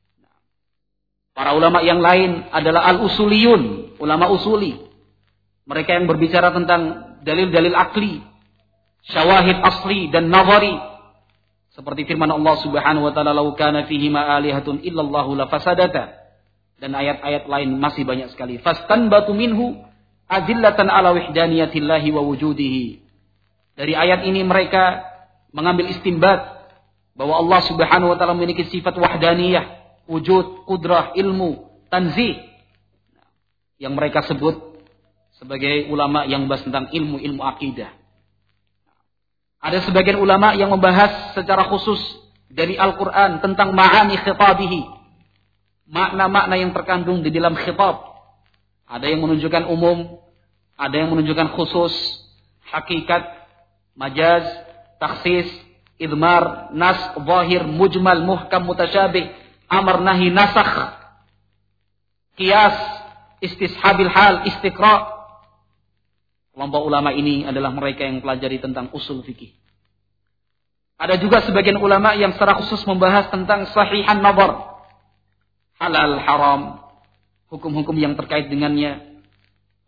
Para ulama yang lain adalah al-usuliyun, ulama usuli. Mereka yang berbicara tentang dalil-dalil akli, syawahid asli dan nazari. Seperti firman Allah Subhanahu wa taala, "Lau kana fihi ma alihatun illallahu lafasadata." Dan ayat-ayat lain masih banyak sekali. Fastanbatu minhu adillatan ala wahdaniyatillahi wa wujudihi. Dari ayat ini mereka mengambil istinbat bahwa Allah Subhanahu wa taala memiliki sifat wahdaniyah, wujud, kudrah, ilmu, tanzih, yang mereka sebut sebagai ulama yang membahas tentang ilmu akidah. Ada sebagian ulama yang membahas secara khusus dari Al-Quran tentang ma'ani khitabihi, makna-makna yang terkandung di dalam khitab. Ada yang menunjukkan umum, ada yang menunjukkan khusus, hakikat, majaz, takhsis, idmar, nas, zahir, mujmal, muhkam, mutasyabih, amar, nahi, nasakh, qiyas, istishabil hal, istiqra. Kelompok ulama ini adalah mereka yang pelajari tentang usul fikih. Ada juga sebagian ulama yang secara khusus membahas tentang sahihan nazar, halal, haram, hukum-hukum yang terkait dengannya.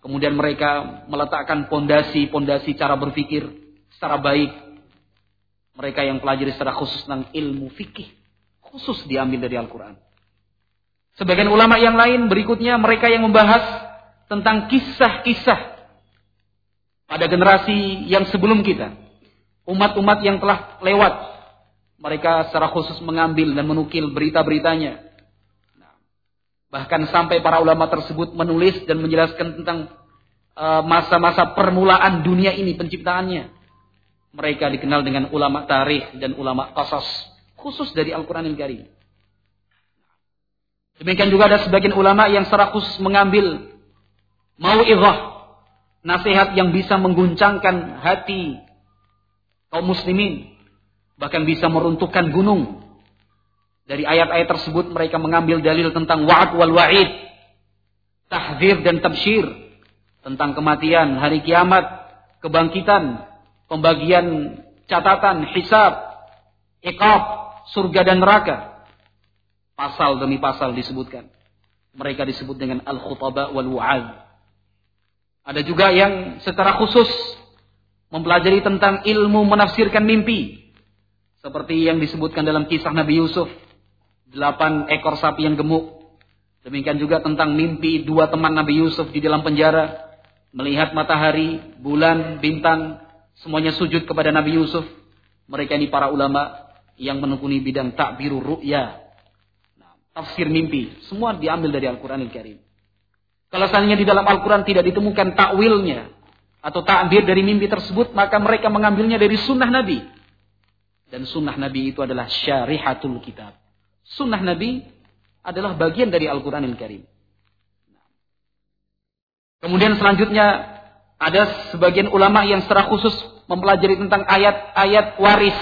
Kemudian mereka meletakkan pondasi-pondasi cara berpikir secara baik. Mereka yang pelajari secara khusus tentang ilmu fikih, khusus diambil dari Al-Quran. Sebagian ulama yang lain berikutnya mereka yang membahas tentang kisah-kisah pada generasi yang sebelum kita. Umat-umat yang telah lewat. Mereka secara khusus mengambil dan menukil berita-beritanya. Bahkan sampai para ulama tersebut menulis dan menjelaskan tentang masa-masa permulaan dunia ini, penciptaannya. Mereka dikenal dengan ulama tarikh dan ulama qasas, khusus dari Al-Quranul Karim. Demikian juga ada sebagian ulama yang secara khusus mengambil mau'izah, nasihat yang bisa mengguncangkan hati kaum muslimin, bahkan bisa meruntuhkan gunung. Dari ayat-ayat tersebut mereka mengambil dalil tentang wa'ad wal wa'id, tahdzir dan tabsyir, tentang kematian, hari kiamat, kebangkitan, pembagian catatan, hisab, iqab, surga dan neraka. Pasal demi pasal disebutkan. Mereka disebut dengan al-khutaba wal wu'ad. Ada juga yang secara khusus mempelajari tentang ilmu menafsirkan mimpi. Seperti yang disebutkan dalam kisah Nabi Yusuf, 8 ekor sapi yang gemuk. Demikian juga tentang mimpi 2 teman Nabi Yusuf di dalam penjara. Melihat matahari, bulan, bintang, semuanya sujud kepada Nabi Yusuf. Mereka ini para ulama yang menekuni bidang takbirur ru'ya. Tafsir mimpi. Semua diambil dari Al-Quranul Karim. Kalau seandainya di dalam Al-Quran tidak ditemukan takwilnya atau takbir dari mimpi tersebut, maka mereka mengambilnya dari sunnah Nabi. Dan sunnah Nabi itu adalah syarihatul kitab. Sunnah Nabi adalah bagian dari Al-Quranul Karim. Kemudian selanjutnya ada sebagian ulama yang secara khusus mempelajari tentang ayat-ayat waris.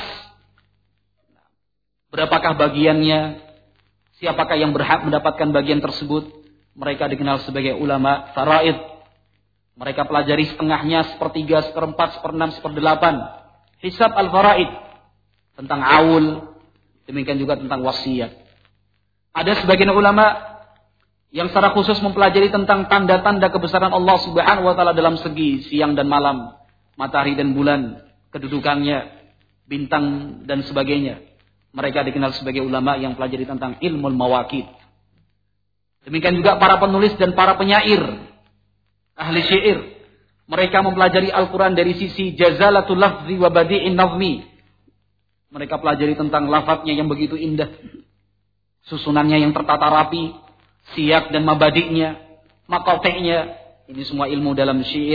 Berapakah bagiannya? Siapakah yang berhak mendapatkan bagian tersebut? Mereka dikenal sebagai ulama faraid. Mereka pelajari setengahnya, sepertiga, seperempat, seperenam, seperdelapan. Hisab al-faraid. Tentang aul. Demikian juga tentang wasiat. Ada sebagian ulama yang secara khusus mempelajari tentang tanda-tanda kebesaran Allah Subhanahu wa taala dalam segi siang dan malam, matahari dan bulan, kedudukannya, bintang dan sebagainya. Mereka dikenal sebagai ulama yang pelajari tentang ilmu mawaqit. Demikian juga para penulis dan para penyair, ahli syair. Mereka mempelajari Al-Quran dari sisi jazalatul lafzi wa badi'in nazmi. Mereka pelajari tentang lafadznya yang begitu indah, susunannya yang tertata rapi, siyak dan mabadiknya, maqatiknya. Ini semua ilmu dalam syair.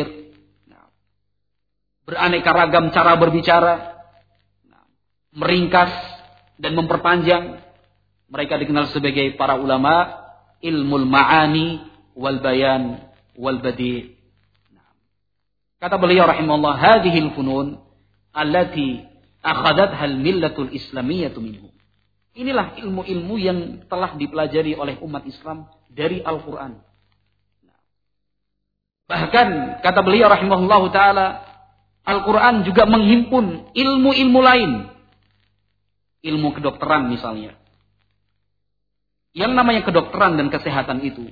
Beraneka ragam cara berbicara, meringkas dan memperpanjang. Mereka dikenal sebagai para ulama ilmul ma'ani wal bayan wal badi'. Kata beliau rahimahullah, hadhil funun allati akhadatha al-millatul islamiyyah minhu. Inilah ilmu-ilmu yang telah dipelajari oleh umat Islam dari Al-Quran. Bahkan kata beliau rahimahullah ta'ala, Al-Quran juga menghimpun ilmu-ilmu lain. Ilmu kedokteran misalnya. Yang namanya kedokteran dan kesehatan itu,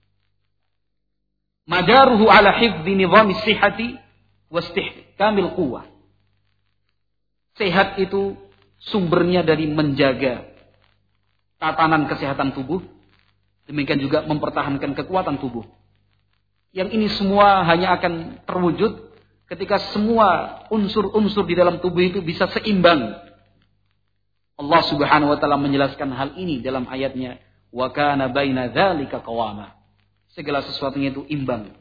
madaruhu ala hifdzi nizamis sihhati wa istihkamil quwwah. Sehat itu sumbernya dari menjaga tatanan kesehatan tubuh, demikian juga mempertahankan kekuatan tubuh. Yang ini semua hanya akan terwujud ketika semua unsur-unsur di dalam tubuh itu bisa seimbang. Allah Subhanahu wa taala menjelaskan hal ini dalam ayatnya, wa kana baina dzalika qawama. Segala sesuatunya itu imbang.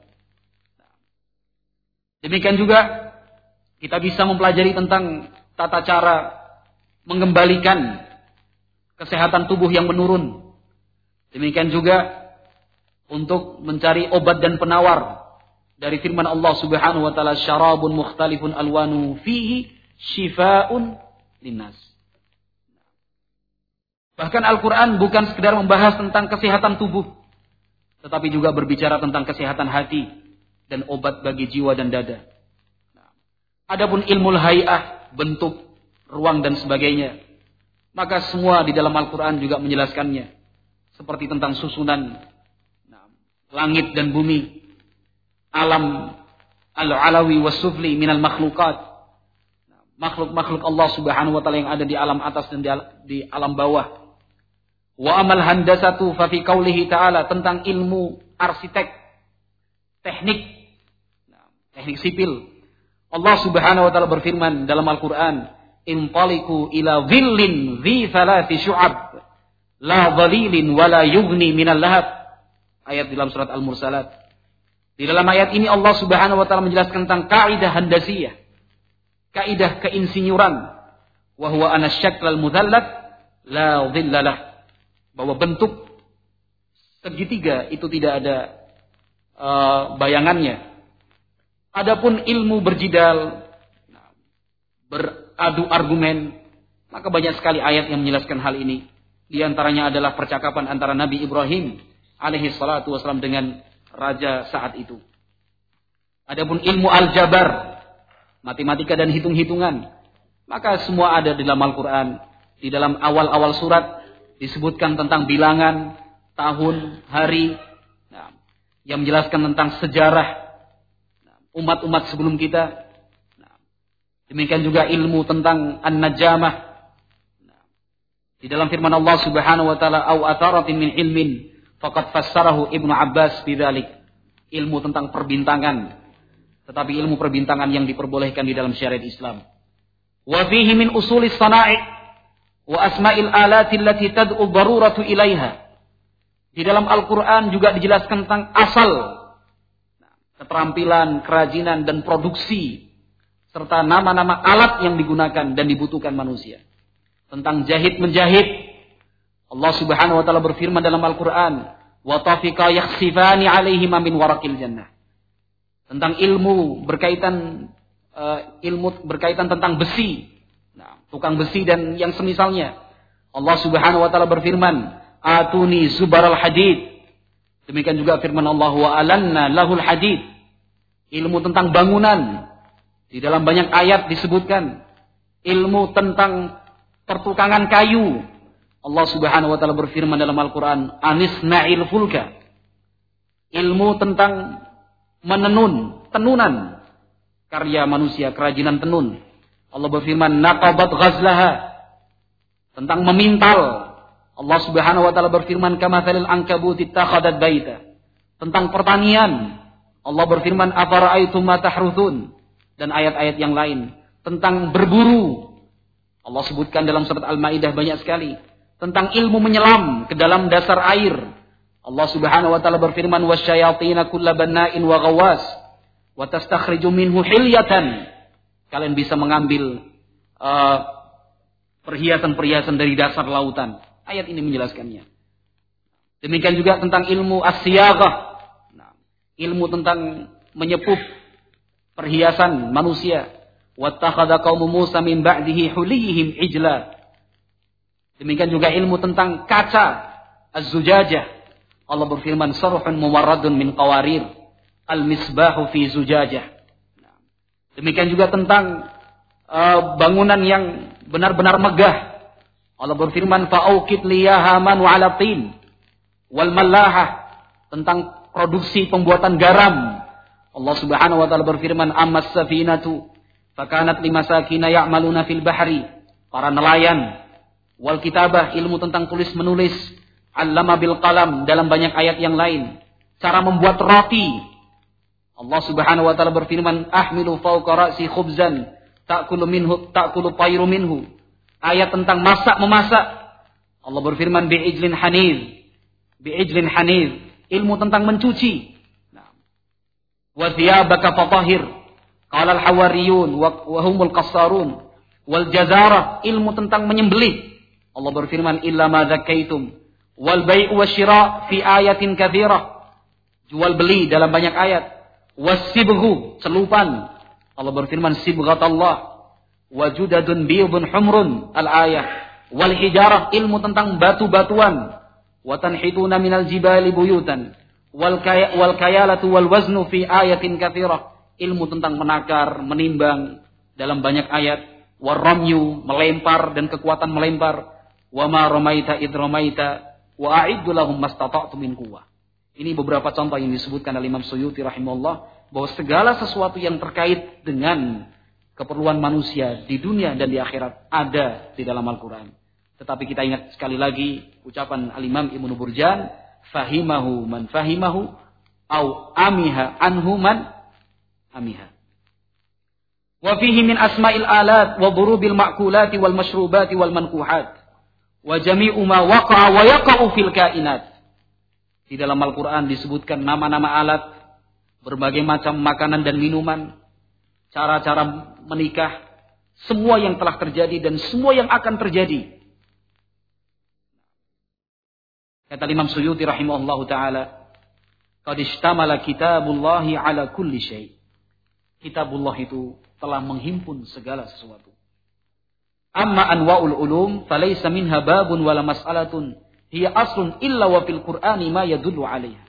Demikian juga kita bisa mempelajari tentang tata cara mengembalikan kesehatan tubuh yang menurun. Demikian juga untuk mencari obat dan penawar dari firman Allah Subhanahu wa taala, syarabun mukhtalifun alwanu fihi syifaa'un linnas. Bahkan Al-Quran bukan sekedar membahas tentang kesehatan tubuh, tetapi juga berbicara tentang kesehatan hati dan obat bagi jiwa dan dada. Adapun ilmu hay'ah, bentuk, ruang dan sebagainya, maka semua di dalam Al-Quran juga menjelaskannya. Seperti tentang susunan langit dan bumi, alam al-alawi was-sufli minal makhluqat. Makhluk-makhluk Allah Subhanahu wa taala yang ada di alam atas dan di alam bawah. Wa amal handasatu fa fi qaulihi ta'ala, tentang ilmu arsitek, teknik sipil. Allah Subhanahu wa taala berfirman dalam Al-Qur'an, "Intaliqu ila dhillin dhi thalathi syu'ab, la dhalilin wa la yughni minal lahab." Ayat dalam surat Al-Mursalat. Di dalam ayat ini Allah Subhanahu wa taala menjelaskan tentang kaidah handasiyah, kaidah keinsinyuran, wa huwa ana syaklal mudhallat la dhillalah, bahwa bentuk segitiga itu tidak ada bayangannya. Adapun ilmu berjidal, beradu argumen, maka banyak sekali ayat yang menjelaskan hal ini. Di antaranya adalah percakapan antara Nabi Ibrahim alaihi salatu wasallam dengan raja saat itu. Adapun ilmu aljabar, matematika dan hitung-hitungan, maka semua ada di dalam Al-Quran. Di dalam awal-awal surat disebutkan tentang bilangan, tahun, hari, yang menjelaskan tentang sejarah umat-umat sebelum kita. Demikian juga ilmu tentang an-najamah. Di dalam firman Allah Subhanahu wa taala, "Au atharatin min ilmin faqad fassarahu Ibnu Abbas bidzalik." Ilmu tentang perbintangan, tetapi ilmu perbintangan yang diperbolehkan di dalam syariat Islam. Wa fihi min usulis sana'i wa asma'il alati allati tad'u daruratu ilaiha. Di dalam Al-Qur'an juga dijelaskan tentang asal keterampilan, kerajinan dan produksi serta nama-nama alat yang digunakan dan dibutuhkan manusia. Tentang jahit menjahit, Allah Subhanahu wa taala berfirman dalam Al-Qur'an, "Wa tafiqa yakhsifani 'alaihima min waraqil jannah." Tentang ilmu berkaitan tentang besi, tukang besi dan yang semisalnya. Allah Subhanahu wa taala berfirman, "Atuni zubaral hadid." Demikian juga firman Allah, "Wa alanna lahul hadid." Ilmu tentang bangunan. Di dalam banyak ayat disebutkan ilmu tentang pertukangan kayu. Allah Subhanahu wa taala berfirman dalam Al-Qur'an, "Anisna'il fulka." Ilmu tentang menenun, tenunan, karya manusia, kerajinan tenun. Allah berfirman, "Naqabat ghazlaha." Tentang memintal. Allah Subhanahu wa taala berfirman, "Kamathalil ankabuti ittakhadhat baita." Tentang pertanian. Allah berfirman, "Afara'aitum ma tahruthun." Dan ayat-ayat yang lain tentang berburu. Allah sebutkan dalam surat Al-Maidah banyak sekali tentang ilmu menyelam ke dalam dasar air. Allah Subhanahu wa taala berfirman, "Wasyayatina kulla banna'in wa ghawwas wa tastakhriju minhu hilyatan." Kalian bisa mengambil perhiasan-perhiasan dari dasar lautan. Ayat ini menjelaskannya. Demikian juga tentang ilmu as-siyaghah. Ilmu tentang menyepuh perhiasan manusia. Wattakhadha qaumu Musa min ba'dihi huliyihim ijla. Demikian juga ilmu tentang kaca, az-zujajah. Allah berfirman, "Sarhun muwarradun min qawarir, al-misbahu fi zujajah." Demikian juga tentang bangunan yang benar-benar megah. Allah berfirman, "Fa'auqid liyahaman wa 'ala tin wal malahah." Tentang produksi pembuatan garam. Allah Subhanahu wa taala berfirman, "Ammas safinatu fakanat limasakina ya'maluna fil bahri." Para nelayan. Wal kitabah, ilmu tentang tulis menulis. Allama bil qalam, dalam banyak ayat yang lain. Cara membuat roti. Allah Subhanahu wa taala berfirman, "Ahmilu fawqa ra'si khubzan ta'kulu tayru minhu." Ayat tentang masak memasak. Allah berfirman, "Bi'ijlin hanir." Ilmu tentang mencuci. Wa thiyabaka fatahhir. Qala al-hawariyun wa humul qassarun. Wal jazarah, ilmu tentang menyembelih. Allah berfirman, "Illa ma zakaitum." Wal bai'u wasyira' fi ayatin katsirah. Jual beli dalam banyak ayat. Wasibghu, celupan. Allah berfirman, "Sibghatallah." Wa judadun biyudun humrun, al-ayah. Wal hijarah, ilmu tentang batu-batuan. Wa tanhituna minal jibali buyutan. Wal kayalatu wal waznu fi ayatin katsirah. Ilmu tentang menakar, menimbang dalam banyak ayat. Warramyu, melempar dan kekuatan melempar. Wa ma ramaita id ramaita wa a'iddu lahum mastata'tu min quwwah. Ini beberapa contoh yang disebutkan oleh Imam Suyuti rahimahullah bahwa segala sesuatu yang terkait dengan keperluan manusia di dunia dan di akhirat ada di dalam Al-Quran. Tetapi kita ingat sekali lagi ucapan Al-Imam Ibnu Burjan, fahimahu man fahimahu, au amiha anhu man amiha. Wa fihi min asma'il alat wa burubil ma'kulati wal mashrubati wal mankuhat wa jami'u ma waqa'a wa yaqa'u fil kainat. Di dalam Al-Quran disebutkan nama-nama alat, berbagai macam makanan dan minuman, cara-cara menikah, semua yang telah terjadi dan semua yang akan terjadi. Kata Imam Suyuti rahimahullahu ta'ala, qad ishtamala kitabullahi ala kulli syai'. Kitabullah itu telah menghimpun segala sesuatu. Amma anwa'ul ulum falaysa minha babun wala mas'alatun hiya aslun illa wa fil Qur'ani ma yadullu 'alaiha.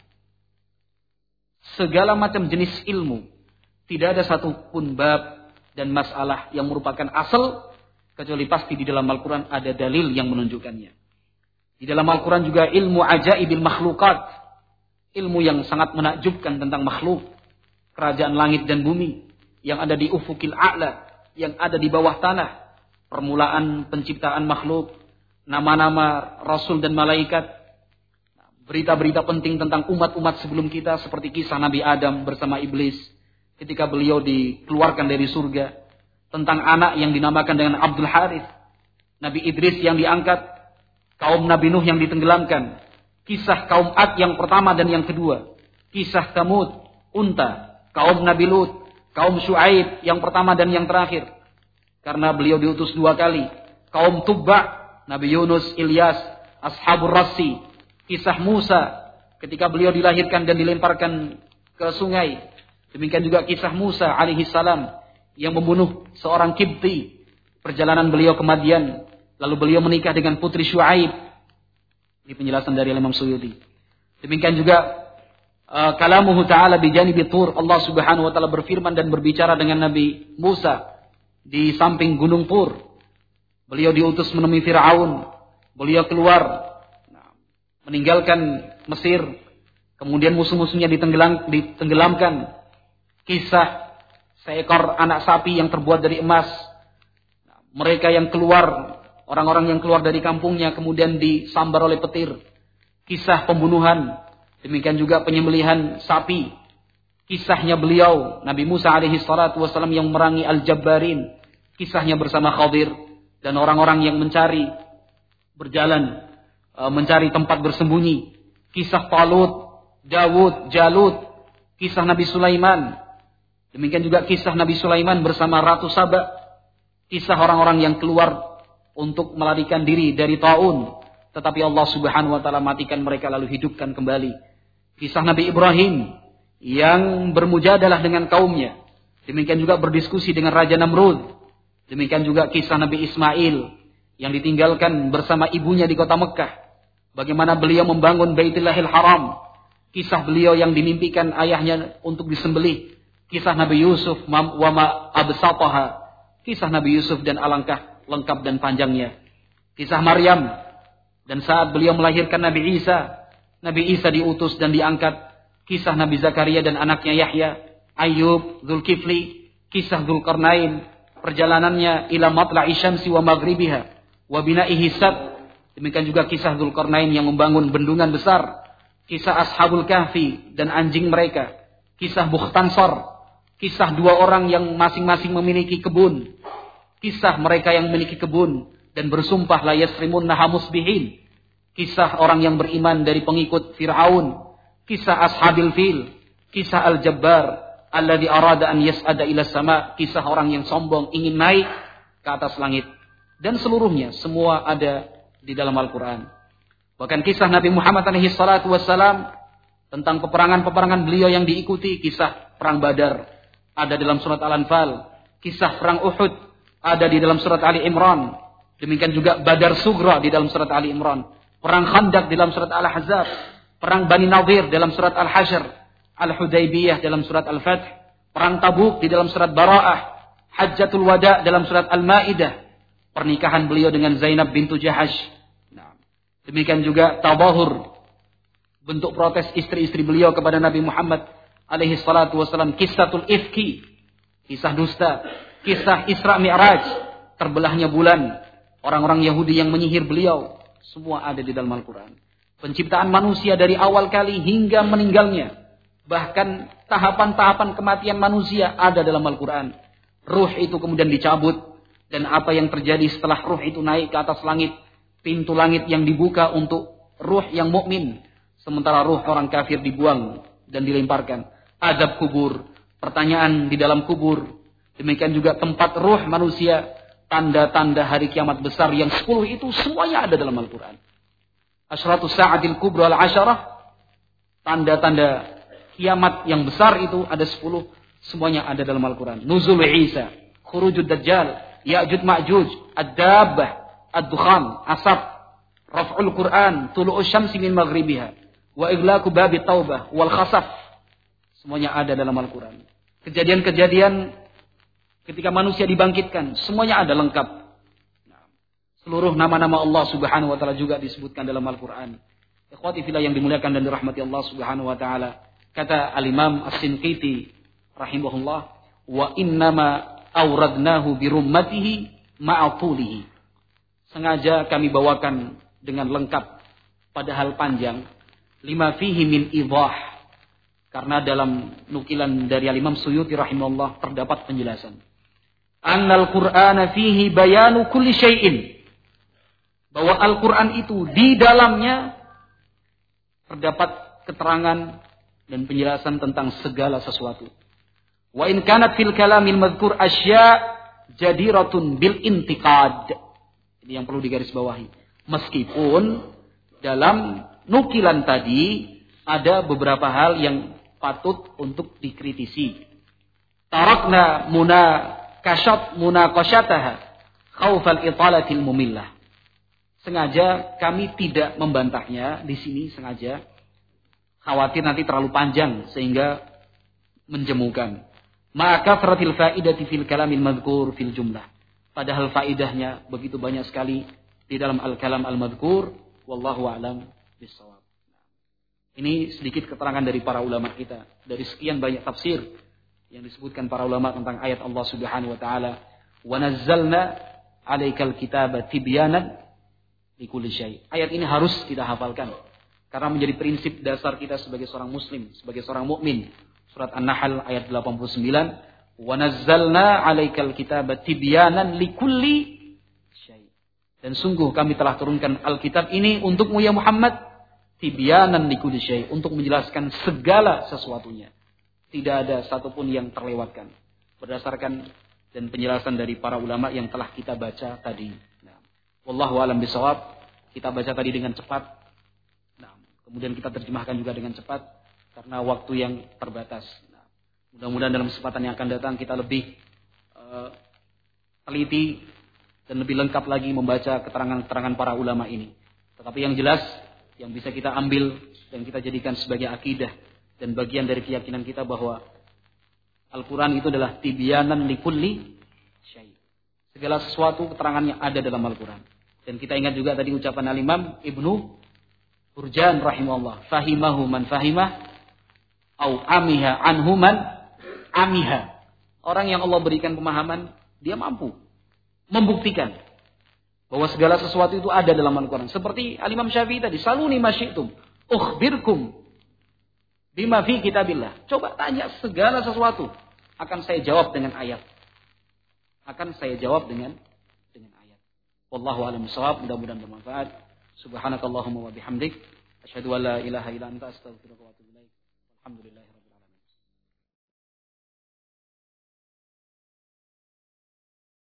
Segala macam jenis ilmu, tidak ada satupun bab dan masalah yang merupakan asal kecuali pasti di dalam Al-Qur'an ada dalil yang menunjukkannya. Di dalam Al-Quran juga ilmu ajaibil makhlukat. Ilmu yang sangat menakjubkan tentang makhluk. Kerajaan langit dan bumi. Yang ada di ufukil a'la. Yang ada di bawah tanah. Permulaan penciptaan makhluk. Nama-nama Rasul dan Malaikat. Berita-berita penting tentang umat-umat sebelum kita. Seperti kisah Nabi Adam bersama Iblis. Ketika beliau dikeluarkan dari surga. Tentang anak yang dinamakan dengan Abdul Harith. Nabi Idris yang diangkat. Kaum Nabi Nuh yang ditenggelamkan. Kisah kaum Ad yang pertama dan yang kedua. Kisah Tsamud, unta. Kaum Nabi Lut, kaum Syuaib yang pertama dan yang terakhir. Karena beliau diutus 2 kali. Kaum Tubba, Nabi Yunus, Ilyas, Ashabur Rassi. Kisah Musa ketika beliau dilahirkan dan dilemparkan ke sungai. Demikian juga kisah Musa alaihi salam yang membunuh seorang Kibti. Perjalanan beliau ke Madian. Lalu beliau menikah dengan putri Syuaib. Ini penjelasan dari Imam Suyuti. Demikian juga kalamuhu ta'ala bijanibi tur. Allah subhanahu wa ta'ala berfirman dan berbicara dengan Nabi Musa. Di samping gunung Tur. Beliau diutus menemui Fir'aun. Beliau keluar. Meninggalkan Mesir. Kemudian musuh-musuhnya ditenggelamkan. Kisah seekor anak sapi yang terbuat dari emas. Mereka yang keluar. Orang-orang yang keluar dari kampungnya kemudian disambar oleh petir. Kisah pembunuhan. Demikian juga penyembelihan sapi. Kisahnya beliau, Nabi Musa alaihi salatu wassalam yang memerangi Al-Jabbarin. Kisahnya bersama Khadir. Dan orang-orang yang mencari, berjalan, mencari tempat bersembunyi. Kisah Talut, Dawud, Jalut. Kisah Nabi Sulaiman. Demikian juga kisah Nabi Sulaiman bersama Ratu Saba. Kisah orang-orang yang keluar untuk melarikan diri dari Ta'un. Tetapi Allah subhanahu wa ta'ala matikan mereka lalu hidupkan kembali. Kisah Nabi Ibrahim yang bermujadalah dengan kaumnya. Demikian juga berdiskusi dengan Raja Namrud. Demikian juga kisah Nabi Ismail yang ditinggalkan bersama ibunya di kota Mekah. Bagaimana beliau membangun Baitullahil Haram. Kisah beliau yang dimimpikan ayahnya untuk disembelih. Kisah Nabi Yusuf wa ma absataha. Kisah Nabi Yusuf dan alangkah lengkap dan panjangnya. Kisah Maryam dan saat beliau melahirkan Nabi Isa. Nabi Isa diutus dan diangkat. Kisah Nabi Zakaria dan anaknya Yahya. Ayub, Zulkifli. Kisah Dzulqarnain. Perjalanannya ila matla'i syamsi wa maghribiha. Wa bina'ihi sad. Demikian juga kisah Dzulqarnain yang membangun bendungan besar. Kisah Ashabul Kahfi dan anjing mereka. Kisah Bukhtansor. Kisah 2 orang yang masing-masing memiliki kebun. Kisah mereka yang memiliki kebun dan bersumpah la yasrimunnaha musbihin. Kisah orang yang beriman dari pengikut Fir'aun. Kisah Ashabil Fil. Kisah Al-Jabbar alladzi arada an yas'ada ila sama. Kisah orang yang sombong ingin naik ke atas langit. Dan seluruhnya semua ada di dalam Al-Quran. Bahkan kisah Nabi Muhammad alaihi salatu wassalam tentang peperangan-peperangan beliau yang diikuti. Kisah perang Badar ada dalam surat Al-Anfal. Kisah perang Uhud ada di dalam surat Ali Imran. Demikian juga Badar Sugra di dalam surat Ali Imran. Perang Khandaq di dalam surat Al-Ahzab. Perang Bani Nadir dalam surat Al-Hasyr. Al-Hudaybiyah dalam surat Al-Fath. Perang Tabuk di dalam surat Bara'ah. Hajjatul Wada dalam surat Al-Ma'idah. Pernikahan beliau dengan Zainab bintu Jahash. Demikian juga Tabahur. Bentuk protes istri-istri beliau kepada Nabi Muhammad alaihi salatu wasallam, kisahul ifki, kisah dusta, kisah Isra Mi'raj, terbelahnya bulan, orang-orang Yahudi yang menyihir beliau, semua ada di dalam Al-Quran. Penciptaan manusia dari awal kali hingga meninggalnya, bahkan tahapan-tahapan kematian manusia ada dalam Al-Quran. Ruh itu kemudian dicabut, dan apa yang terjadi setelah ruh itu naik ke atas langit, pintu langit yang dibuka untuk ruh yang mukmin, sementara ruh orang kafir dibuang dan dilemparkan. Azab kubur, pertanyaan di dalam kubur, demikian juga tempat ruh manusia, tanda-tanda hari kiamat besar yang 10 itu semuanya ada dalam Al-Quran. Asyratus sa'atil kubra al-asyarah, tanda-tanda kiamat yang besar itu ada 10, semuanya ada dalam Al-Quran. Nuzul Isa, khurujud Dajjal, Ya'juj Ma'juj, Ad-Dabbah, Ad-Dukhan, Asab, Raf'ul Quran, Tulu'us Syamsi min Maghribiha, wa Ighlaqu Babi Taubah, wal Khasaf. Semuanya ada dalam Al-Quran. Kejadian-kejadian ketika manusia dibangkitkan, semuanya ada lengkap. Seluruh nama-nama Allah Subhanahu wa taala juga disebutkan dalam Al-Qur'an. Ikhwati fillah yang dimuliakan dan dirahmati Allah Subhanahu wa taala. Kata Al-Imam As-Sinqiti rahimahullah, wa innama awradnahu bi rummatihi ma'a tulihi. Sengaja kami bawakan dengan lengkap padahal panjang, lima fihi min idah. Karena dalam nukilan dari Al-Imam Suyuti rahimahullah terdapat penjelasan. Annal Qur'ana fihi bayanu kulli syai'in. Bahwa Al-Quran itu di dalamnya terdapat keterangan dan penjelasan tentang segala sesuatu. Wa in kanat fil kalamil madhkur asya' jadiratun bil intiqad. Ini yang perlu digarisbawahi. Meskipun dalam nukilan tadi ada beberapa hal yang patut untuk dikritisi. Tarakna munaqashataha khaufal italatil mumillah. Sengaja kami tidak membantahnya di sini, sengaja khawatir nanti terlalu panjang sehingga menjemukan. Maka faratil faidati fil kalamil madhkur fil jumlah. Padahal faidahnya begitu banyak sekali di dalam al-kalam al-madhkur. Wallahu a'lam bishawab. Ini sedikit keterangan dari para ulama kita dari sekian banyak tafsir yang disebutkan para ulama tentang ayat Allah Subhanahu wa taala. Wa nazzalna 'alaikal kitaba tibyanan likulli syai'. Ayat ini harus kita hafalkan karena menjadi prinsip dasar kita sebagai seorang muslim, sebagai seorang mukmin. Surat An-Nahl ayat 89, wa nazzalna 'alaikal kitaba tibyanan likulli syai'. Dan sungguh kami telah turunkan Alkitab ini untukmu ya Muhammad, tibyanan likulli syai', untuk menjelaskan segala sesuatunya. Tidak ada satupun yang terlewatkan berdasarkan dan penjelasan dari para ulama yang telah kita baca tadi. Wallahu a'lam bishawab. Kita baca tadi dengan cepat. Nah, kemudian kita terjemahkan juga dengan cepat karena waktu yang terbatas. Nah, mudah-mudahan dalam kesempatan yang akan datang kita lebih teliti dan lebih lengkap lagi membaca keterangan-keterangan para ulama ini. Tetapi yang jelas yang bisa kita ambil dan kita jadikan sebagai akidah dan bagian dari keyakinan kita bahwa Al-Quran itu adalah tibyanan likulli syai'. Segala sesuatu keterangannya ada dalam Al-Quran. Dan kita ingat juga tadi ucapan Al-Imam Ibnu Burjan rahimahullah. Fahimahu man fahimah. Au amiha anhu man amiha. Orang yang Allah berikan pemahaman, dia mampu membuktikan bahwa segala sesuatu itu ada dalam Al-Quran. Seperti Al-Imam Syafi'i tadi. Saluni masyitum. Ukhbirkum bima fi kitabillah. Coba tanya segala sesuatu. Akan saya jawab dengan ayat. Akan saya jawab dengan ayat. Wallahu a'lam bishawab. Mudah-mudahan bermanfaat. Subhanakallahumma wa bihamdik asyhadu an la ilaha illa anta astaghfiruka wa atubu ilaik. Alhamdulillahirabbil